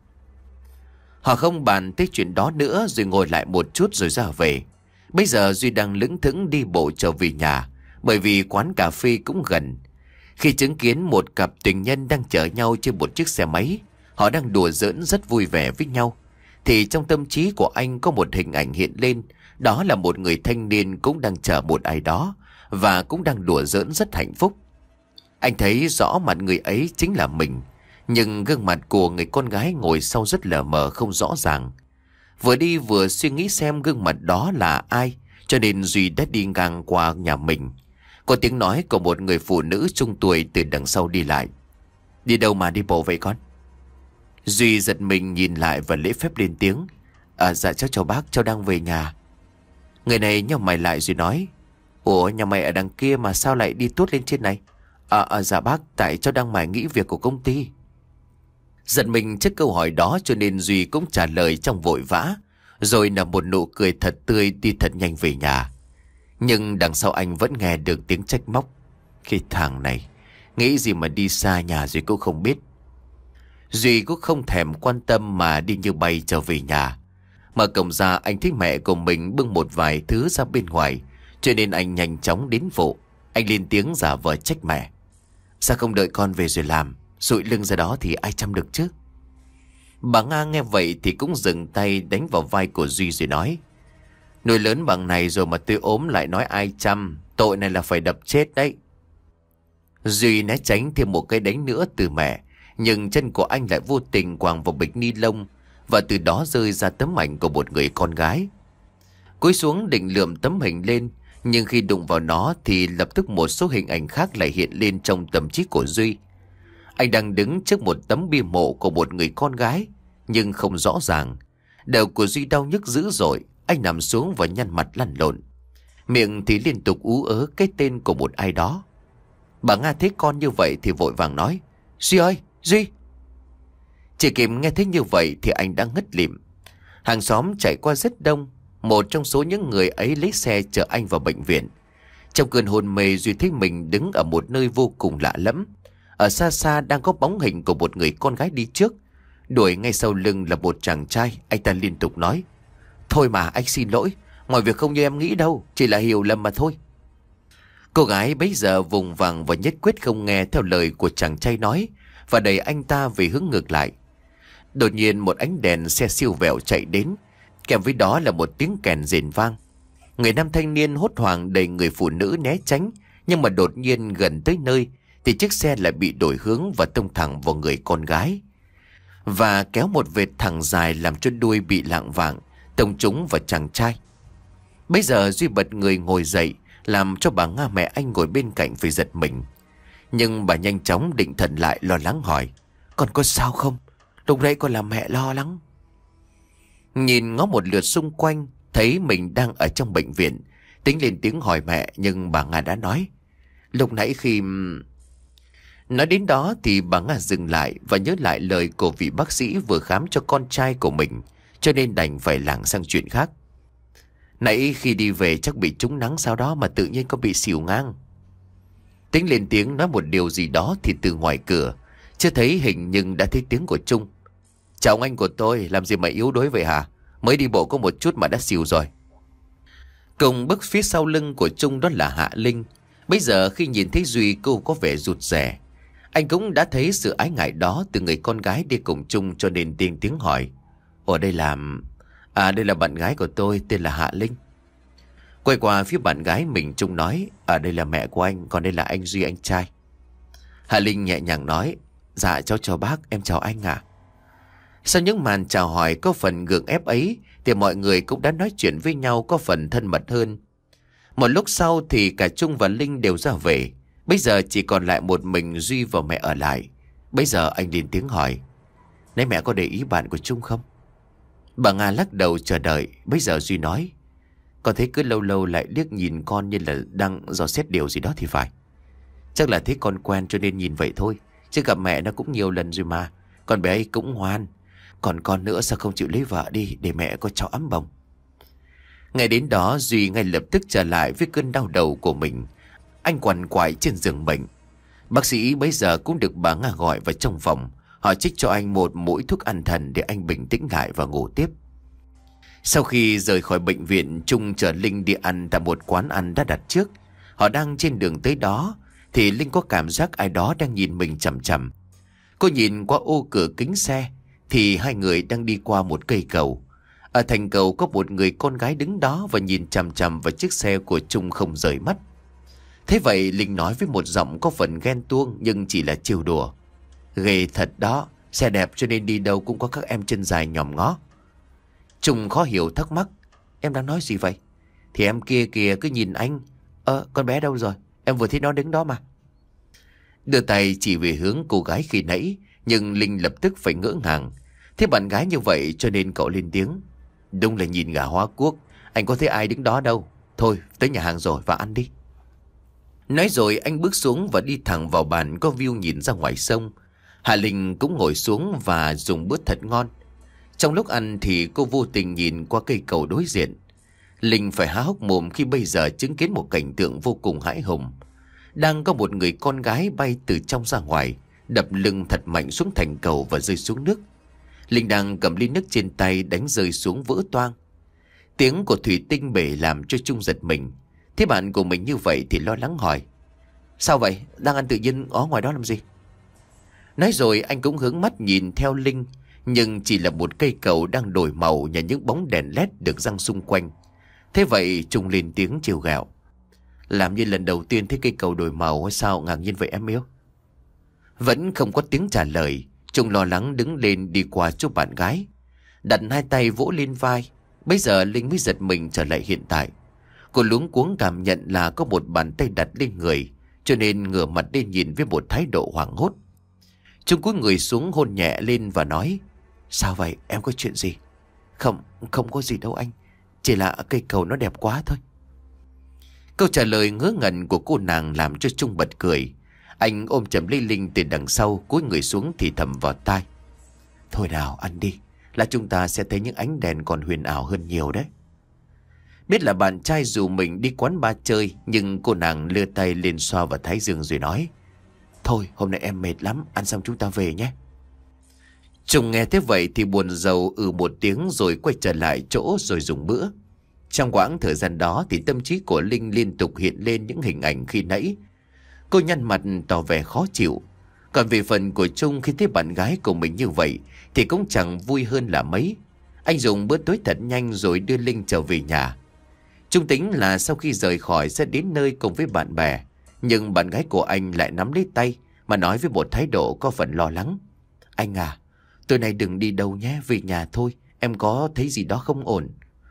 Họ không bàn tới chuyện đó nữa, rồi ngồi lại một chút rồi ra về. Bây giờ Duy đang lững thững đi bộ trở về nhà, bởi vì quán cà phê cũng gần. Khi chứng kiến một cặp tình nhân đang chở nhau trên một chiếc xe máy, họ đang đùa giỡn rất vui vẻ với nhau, thì trong tâm trí của anh có một hình ảnh hiện lên. Đó là một người thanh niên cũng đang chở một ai đó, và cũng đang đùa giỡn rất hạnh phúc. Anh thấy rõ mặt người ấy chính là mình, nhưng gương mặt của người con gái ngồi sau rất lờ mờ không rõ ràng. Vừa đi vừa suy nghĩ xem gương mặt đó là ai, cho nên Duy đã đi ngang qua nhà mình. Có tiếng nói của một người phụ nữ trung tuổi từ đằng sau đi lại. Đi đâu mà đi bộ vậy con? Duy giật mình nhìn lại và lễ phép lên tiếng. À dạ cháu chào bác, cháu đang về nhà. Người này nhíu mày lại rồi nói. Ủa nhà mày ở đằng kia mà sao lại đi tuốt lên trên này? À, à dạ bác, tại cháu đang mải nghĩ việc của công ty. Giật mình trước câu hỏi đó cho nên Duy cũng trả lời trong vội vã, rồi nở một nụ cười thật tươi đi thật nhanh về nhà. Nhưng đằng sau anh vẫn nghe được tiếng trách móc. Cái thằng này, nghĩ gì mà đi xa nhà rồi cũng không biết. Duy cũng không thèm quan tâm mà đi như bay trở về nhà. Mở cổng ra anh thấy mẹ của mình bưng một vài thứ ra bên ngoài, cho nên anh nhanh chóng đến phụ. Anh lên tiếng giả vờ trách mẹ. Sao không đợi con về rồi làm? Dụi lưng ra đó thì ai chăm được chứ? Bà Nga nghe vậy thì cũng dừng tay đánh vào vai của Duy rồi nói. Nuôi lớn bằng này rồi mà tôi ốm lại nói ai chăm. Tội này là phải đập chết đấy. Duy né tránh thêm một cái đánh nữa từ mẹ, nhưng chân của anh lại vô tình quàng vào bịch ni lông, và từ đó rơi ra tấm ảnh của một người con gái. Cúi xuống định lượm tấm hình lên, nhưng khi đụng vào nó thì lập tức một số hình ảnh khác lại hiện lên trong tâm trí của Duy. Anh đang đứng trước một tấm bia mộ của một người con gái, nhưng không rõ ràng. Đầu của Duy đau nhức dữ dội, anh nằm xuống và nhăn mặt lăn lộn. Miệng thì liên tục ú ớ cái tên của một ai đó. Bà Nga thấy con như vậy thì vội vàng nói. Duy ơi, Duy! Chỉ kịp nghe thấy như vậy thì anh đã ngất lịm. Hàng xóm chạy qua rất đông. Một trong số những người ấy lấy xe chở anh vào bệnh viện. Trong cơn hôn mê, Duy thấy mình đứng ở một nơi vô cùng lạ lẫm. Ở xa xa đang có bóng hình của một người con gái đi trước. Đuổi ngay sau lưng là một chàng trai. Anh ta liên tục nói. Thôi mà anh xin lỗi, mọi việc không như em nghĩ đâu, chỉ là hiểu lầm mà thôi. Cô gái bấy giờ vùng vằng và nhất quyết không nghe theo lời của chàng trai nói, và đẩy anh ta về hướng ngược lại. Đột nhiên một ánh đèn xe siêu vẹo chạy đến, kèm với đó là một tiếng kèn rền vang. Người nam thanh niên hốt hoảng đẩy người phụ nữ né tránh, nhưng mà đột nhiên gần tới nơi thì chiếc xe lại bị đổi hướng và tông thẳng vào người con gái, và kéo một vệt thẳng dài làm cho đuôi bị lạng vạng tông trúng vào chàng trai. Bây giờ Duy bật người ngồi dậy, làm cho bà Nga mẹ anh ngồi bên cạnh phải giật mình. Nhưng bà nhanh chóng định thần lại, lo lắng hỏi. Con có sao không? Lúc nãy con làm mẹ lo lắng. Nhìn ngó một lượt xung quanh, thấy mình đang ở trong bệnh viện, tính lên tiếng hỏi mẹ, nhưng bà Nga đã nói. Lúc nãy khi... Nói đến đó thì bà Nga dừng lại và nhớ lại lời của vị bác sĩ vừa khám cho con trai của mình, cho nên đành phải lảng sang chuyện khác. Nãy khi đi về chắc bị trúng nắng sau đó mà tự nhiên có bị xỉu ngang. Tính lên tiếng nói một điều gì đó thì từ ngoài cửa, chưa thấy hình nhưng đã thấy tiếng của Trung. Chào anh của tôi, làm gì mà yếu đuối vậy hả? Mới đi bộ có một chút mà đã xỉu rồi. Cùng bước phía sau lưng của Trung đó là Hạ Linh. Bây giờ khi nhìn thấy Duy, cô có vẻ rụt rè. Anh cũng đã thấy sự ái ngại đó từ người con gái đi cùng Trung, cho nên tiên tiếng hỏi. Ở đây là... À đây là bạn gái của tôi, tên là Hạ Linh. Quay qua phía bạn gái mình, Trung nói. À đây là mẹ của anh, còn đây là anh Duy, anh trai. Hạ Linh nhẹ nhàng nói. Dạ cháu chào bác, em chào anh ạ. Sau những màn chào hỏi có phần gượng ép ấy thì mọi người cũng đã nói chuyện với nhau có phần thân mật hơn. Một lúc sau thì cả Trung và Linh đều ra về. Bây giờ chỉ còn lại một mình Duy và mẹ ở lại. Bây giờ anh lên tiếng hỏi. Nãy mẹ có để ý bạn của Trung không? Bà Nga lắc đầu chờ đợi. Bây giờ Duy nói. Con thấy cứ lâu lâu lại liếc nhìn con như là đang dò xét điều gì đó thì phải. Chắc là thấy con quen cho nên nhìn vậy thôi. Chứ gặp mẹ nó cũng nhiều lần rồi mà. Con bé ấy cũng ngoan. Còn con nữa sao không chịu lấy vợ đi để mẹ có cháu ấm bồng. Ngày đến đó Duy ngay lập tức trở lại với cơn đau đầu của mình. Anh quằn quại trên giường bệnh. Bác sĩ bây giờ cũng được bà Nga gọi vào trong phòng. Họ trích cho anh một mũi thuốc an thần để anh bình tĩnh lại và ngủ tiếp. Sau khi rời khỏi bệnh viện, Trung chở Linh đi ăn tại một quán ăn đã đặt trước. Họ đang trên đường tới đó thì Linh có cảm giác ai đó đang nhìn mình chằm chằm. Cô nhìn qua ô cửa kính xe thì hai người đang đi qua một cây cầu. Ở thành cầu có một người con gái đứng đó và nhìn chằm chằm vào chiếc xe của Trung không rời mắt. Thế vậy Linh nói với một giọng có phần ghen tuông nhưng chỉ là trêu đùa. Ghê thật đó, xe đẹp cho nên đi đâu cũng có các em chân dài nhòm ngó. Trung khó hiểu thắc mắc. Em đang nói gì vậy? Thì em kia kìa cứ nhìn anh. Ơ con bé đâu rồi? Em vừa thấy nó đứng đó mà. Đưa tay chỉ về hướng cô gái khi nãy, nhưng Linh lập tức phải ngỡ ngàng. Thế bạn gái như vậy cho nên cậu lên tiếng. Đúng là nhìn gà hóa quốc, anh có thấy ai đứng đó đâu. Thôi tới nhà hàng rồi, vào ăn đi. Nói rồi anh bước xuống và đi thẳng vào bàn có view nhìn ra ngoài sông. Hà Linh cũng ngồi xuống và dùng bữa thật ngon. Trong lúc ăn thì cô vô tình nhìn qua cây cầu đối diện. Linh phải há hốc mồm khi bây giờ chứng kiến một cảnh tượng vô cùng hãi hùng. Đang có một người con gái bay từ trong ra ngoài, đập lưng thật mạnh xuống thành cầu và rơi xuống nước. Linh đang cầm ly nước trên tay đánh rơi xuống vỡ toang. Tiếng của thủy tinh bể làm cho Trung giật mình. Thế bạn của mình như vậy thì lo lắng hỏi. Sao vậy? Đang ăn tự nhiên ở ngoài đó làm gì? Nói rồi anh cũng hướng mắt nhìn theo Linh, nhưng chỉ là một cây cầu đang đổi màu nhờ những bóng đèn led được giăng xung quanh. Thế vậy Trung lên tiếng trêu ghẹo. Làm như lần đầu tiên thấy cây cầu đổi màu hay sao, ngạc nhiên vậy em yêu? Vẫn không có tiếng trả lời. Trung lo lắng đứng lên đi qua chỗ bạn gái, đặt hai tay vỗ lên vai. Bây giờ Linh mới giật mình trở lại hiện tại. Cô luống cuống cảm nhận là có một bàn tay đặt lên người, cho nên ngửa mặt lên nhìn với một thái độ hoảng hốt. Trung cúi người xuống hôn nhẹ lên và nói. Sao vậy? Em có chuyện gì? Không, không có gì đâu anh. Chỉ là cây cầu nó đẹp quá thôi. Câu trả lời ngớ ngẩn của cô nàng làm cho Trung bật cười. Anh ôm chầm lấy Linh từ đằng sau, cúi người xuống thì thầm vào tai. Thôi nào ăn đi, là chúng ta sẽ thấy những ánh đèn còn huyền ảo hơn nhiều đấy. Biết là bạn trai dù mình đi quán bar chơi, nhưng cô nàng lđưa tay lên xoa vào thái dương rồi nói. Thôi hôm nay em mệt lắm, ăn xong chúng ta về nhé. Trung nghe thế vậy thì buồn rầu ừ một tiếng rồi quay trở lại chỗ rồi dùng bữa. Trong quãng thời gian đó thì tâm trí của Linh liên tục hiện lên những hình ảnh khi nãy. Cô nhăn mặt tỏ vẻ khó chịu. Còn về phần của Trung khi thấy bạn gái của mình như vậy thì cũng chẳng vui hơn là mấy. Anh dùng bữa tối thật nhanh rồi đưa Linh trở về nhà. Trung tính là sau khi rời khỏi sẽ đến nơi cùng với bạn bè. Nhưng bạn gái của anh lại nắm lấy tay mà nói với một thái độ có phần lo lắng. Anh à, tối nay đừng đi đâu nhé, về nhà thôi. Em có thấy gì đó không ổn?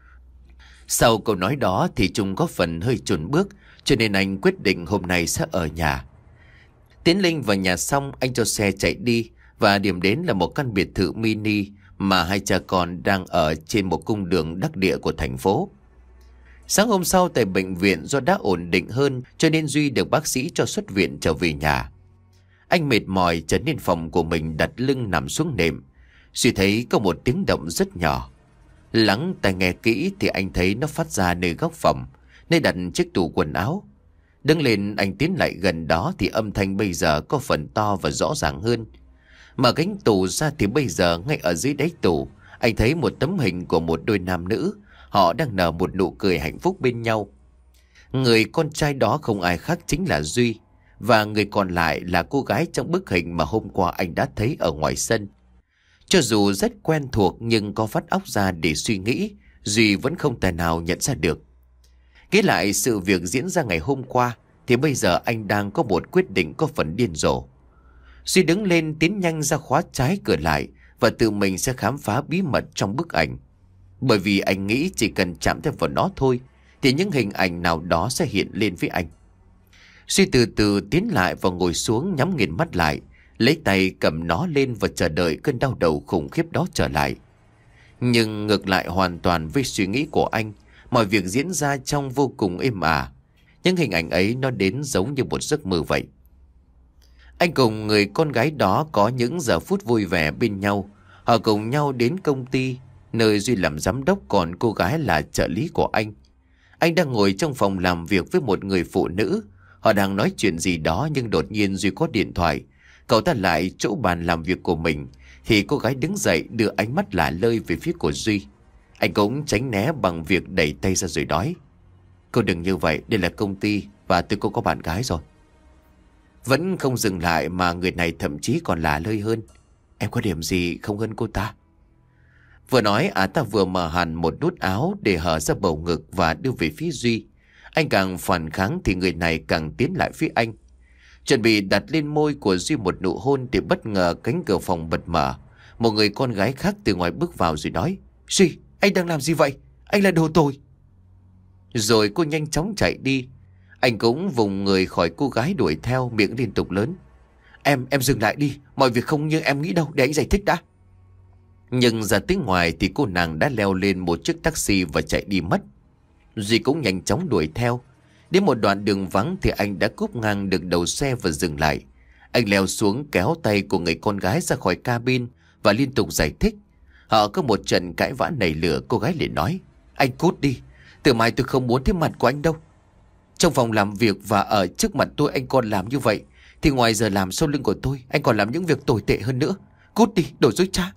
Sau câu nói đó thì Trung có phần hơi chùn bước, cho nên anh quyết định hôm nay sẽ ở nhà. Tiến Linh vào nhà xong, anh cho xe chạy đi và điểm đến là một căn biệt thự mini mà hai cha con đang ở trên một cung đường đắc địa của thành phố. Sáng hôm sau tại bệnh viện, do đã ổn định hơn cho nên Duy được bác sĩ cho xuất viện trở về nhà. Anh mệt mỏi trở nên phòng của mình, đặt lưng nằm xuống nệm. Duy thấy có một tiếng động rất nhỏ. Lắng tai nghe kỹ thì anh thấy nó phát ra nơi góc phòng, nơi đặt chiếc tủ quần áo. Đứng lên anh tiến lại gần đó thì âm thanh bây giờ có phần to và rõ ràng hơn. Mở cánh tủ ra thì bây giờ ngay ở dưới đáy tủ anh thấy một tấm hình của một đôi nam nữ. Họ đang nở một nụ cười hạnh phúc bên nhau. Người con trai đó không ai khác chính là Duy, và người còn lại là cô gái trong bức hình mà hôm qua anh đã thấy ở ngoài sân. Cho dù rất quen thuộc nhưng có vắt óc ra để suy nghĩ, Duy vẫn không thể nào nhận ra được. Nghĩ lại sự việc diễn ra ngày hôm qua thì bây giờ anh đang có một quyết định có phần điên rồ. Duy đứng lên tiến nhanh ra khóa trái cửa lại và tự mình sẽ khám phá bí mật trong bức ảnh. Bởi vì anh nghĩ chỉ cần chạm thêm vào nó thôi thì những hình ảnh nào đó sẽ hiện lên với anh. Duy từ từ tiến lại và ngồi xuống, nhắm nghiền mắt lại, lấy tay cầm nó lên và chờ đợi cơn đau đầu khủng khiếp đó trở lại. Nhưng ngược lại hoàn toàn với suy nghĩ của anh, mọi việc diễn ra trong vô cùng êm ả. Những hình ảnh ấy nó đến giống như một giấc mơ vậy. Anh cùng người con gái đó có những giờ phút vui vẻ bên nhau. Họ cùng nhau đến công ty, nơi Duy làm giám đốc, còn cô gái là trợ lý của anh. Anh đang ngồi trong phòng làm việc với một người phụ nữ. Họ đang nói chuyện gì đó nhưng đột nhiên Duy có điện thoại. Cậu ta lại chỗ bàn làm việc của mình thì cô gái đứng dậy đưa ánh mắt lả lơi về phía của Duy. Anh cũng tránh né bằng việc đẩy tay ra rồi nói: Cô đừng như vậy, đây là công ty và tôi cũng có bạn gái rồi. Vẫn không dừng lại mà người này thậm chí còn lả lơi hơn: Em có điểm gì không hơn cô ta? Vừa nói ả ta vừa mở hẳn một nút áo để hở ra bầu ngực và đưa về phía Duy. Anh càng phản kháng thì người này càng tiến lại phía anh. Chuẩn bị đặt lên môi của Duy một nụ hôn thì bất ngờ cánh cửa phòng bật mở. Một người con gái khác từ ngoài bước vào rồi nói: Duy, anh đang làm gì vậy? Anh là đồ tồi. Rồi cô nhanh chóng chạy đi. Anh cũng vùng người khỏi cô gái đuổi theo, miệng liên tục lớn: Em, em dừng lại đi, mọi việc không như em nghĩ đâu, để anh giải thích đã. Nhưng ra tiếng ngoài thì cô nàng đã leo lên một chiếc taxi và chạy đi mất. Duy cũng nhanh chóng đuổi theo. Đến một đoạn đường vắng thì anh đã cúp ngang được đầu xe và dừng lại. Anh leo xuống kéo tay của người con gái ra khỏi cabin và liên tục giải thích. Họ có một trận cãi vã nảy lửa, cô gái liền nói: Anh cút đi, từ mai tôi không muốn thấy mặt của anh đâu. Trong phòng làm việc và ở trước mặt tôi anh còn làm như vậy, thì ngoài giờ làm sau lưng của tôi anh còn làm những việc tồi tệ hơn nữa. Cút đi, đồ dối trá.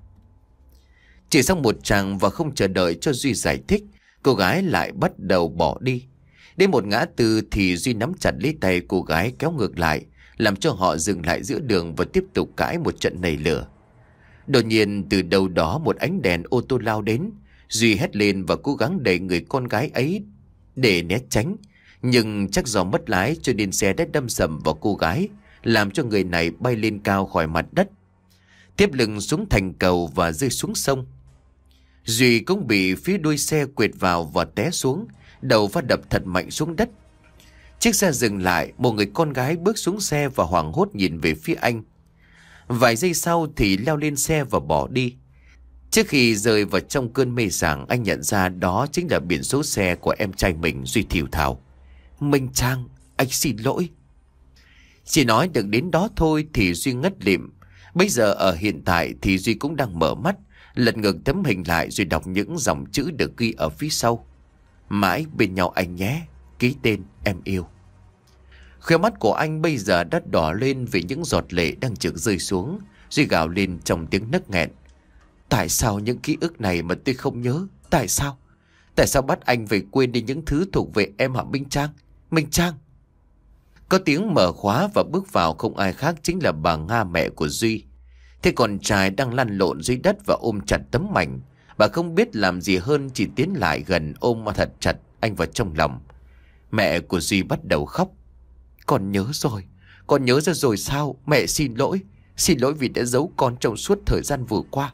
Chỉ xong một tràng và không chờ đợi cho Duy giải thích, cô gái lại bắt đầu bỏ đi. Đến một ngã tư thì Duy nắm chặt lấy tay cô gái kéo ngược lại, làm cho họ dừng lại giữa đường và tiếp tục cãi một trận nảy lửa. Đột nhiên từ đâu đó một ánh đèn ô tô lao đến. Duy hét lên và cố gắng đẩy người con gái ấy để né tránh. Nhưng chắc do mất lái cho nên xe đã đâm sầm vào cô gái, làm cho người này bay lên cao khỏi mặt đất, tiếp lưng xuống thành cầu và rơi xuống sông. Duy cũng bị phía đuôi xe quệt vào và té xuống, đầu va đập thật mạnh xuống đất. Chiếc xe dừng lại, một người con gái bước xuống xe và hoảng hốt nhìn về phía anh. Vài giây sau thì leo lên xe và bỏ đi. Trước khi rơi vào trong cơn mê sảng, anh nhận ra đó chính là biển số xe của em trai mình. Duy thều thào: Minh Trang, anh xin lỗi. Chỉ nói được đến đó thôi thì Duy ngất lịm. Bây giờ ở hiện tại thì Duy cũng đang mở mắt, lật ngược tấm hình lại rồi đọc những dòng chữ được ghi ở phía sau: Mãi bên nhau anh nhé, ký tên em yêu. Khóe mắt của anh bây giờ đã đỏ lên vì những giọt lệ đang trực rơi xuống. Duy gào lên trong tiếng nấc nghẹn: Tại sao những ký ức này mà tôi không nhớ? Tại sao? Tại sao bắt anh phải quên đi những thứ thuộc về em hả Minh Trang? Minh Trang! Có tiếng mở khóa và bước vào không ai khác chính là bà Nga, mẹ của Duy. Thế con trai đang lăn lộn dưới đất và ôm chặt tấm mảnh. Bà không biết làm gì hơn chỉ tiến lại gần ôm thật chặt anh vào trong lòng. Mẹ của Duy bắt đầu khóc: Con nhớ rồi, con nhớ ra rồi sao? Mẹ xin lỗi, xin lỗi vì đã giấu con trong suốt thời gian vừa qua.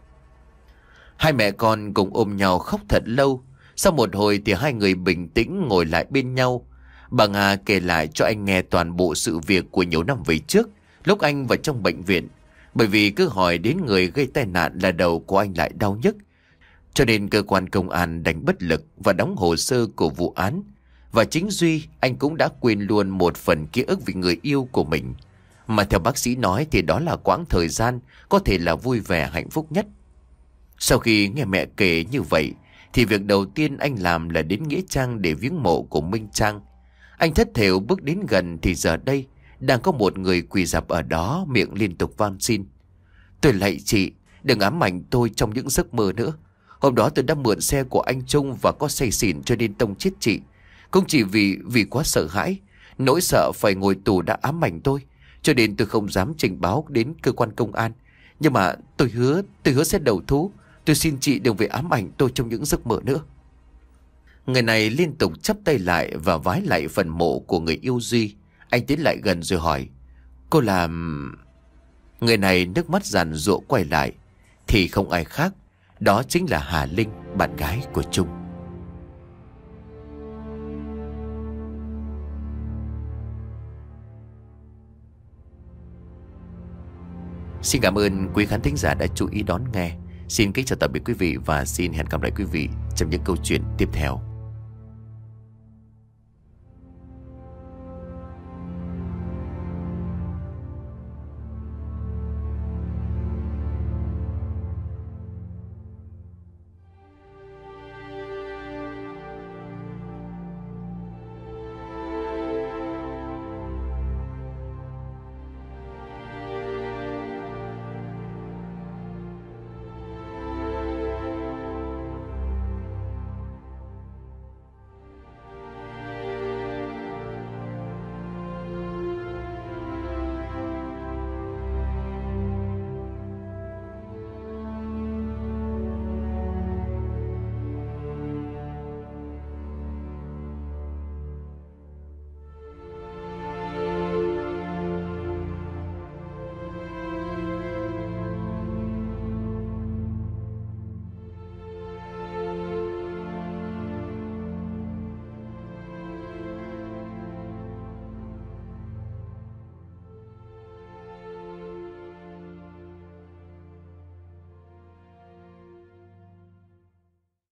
Hai mẹ con cùng ôm nhau khóc thật lâu. Sau một hồi thì hai người bình tĩnh ngồi lại bên nhau. Bà Nga kể lại cho anh nghe toàn bộ sự việc của nhiều năm về trước, lúc anh vào trong bệnh viện. Bởi vì cứ hỏi đến người gây tai nạn là đầu của anh lại đau nhức, cho nên cơ quan công an đành bất lực và đóng hồ sơ của vụ án. Và chính Duy, anh cũng đã quên luôn một phần ký ức về người yêu của mình. Mà theo bác sĩ nói thì đó là quãng thời gian có thể là vui vẻ hạnh phúc nhất. Sau khi nghe mẹ kể như vậy thì việc đầu tiên anh làm là đến nghĩa trang để viếng mộ của Minh Trang. Anh thất thểu bước đến gần thì giờ đây đang có một người quỳ rạp ở đó, miệng liên tục van xin: Tôi lạy chị, đừng ám ảnh tôi trong những giấc mơ nữa. Hôm đó tôi đã mượn xe của anh Trung và có say xỉn cho nên tông chết chị. Cũng chỉ vì vì quá sợ hãi, nỗi sợ phải ngồi tù đã ám ảnh tôi, cho nên tôi không dám trình báo đến cơ quan công an. Nhưng mà tôi hứa, tôi hứa sẽ đầu thú. Tôi xin chị đừng về ám ảnh tôi trong những giấc mơ nữa. Người này liên tục chắp tay lại và vái lại phần mộ của người yêu Duy. Anh tiến lại gần rồi hỏi: Cô làm... Người này nước mắt giàn giụa quay lại thì không ai khác, đó chính là Hà Linh, bạn gái của Trung. Xin cảm ơn quý khán thính giả đã chú ý đón nghe. Xin kính chào tạm biệt quý vị và xin hẹn gặp lại quý vị trong những câu chuyện tiếp theo.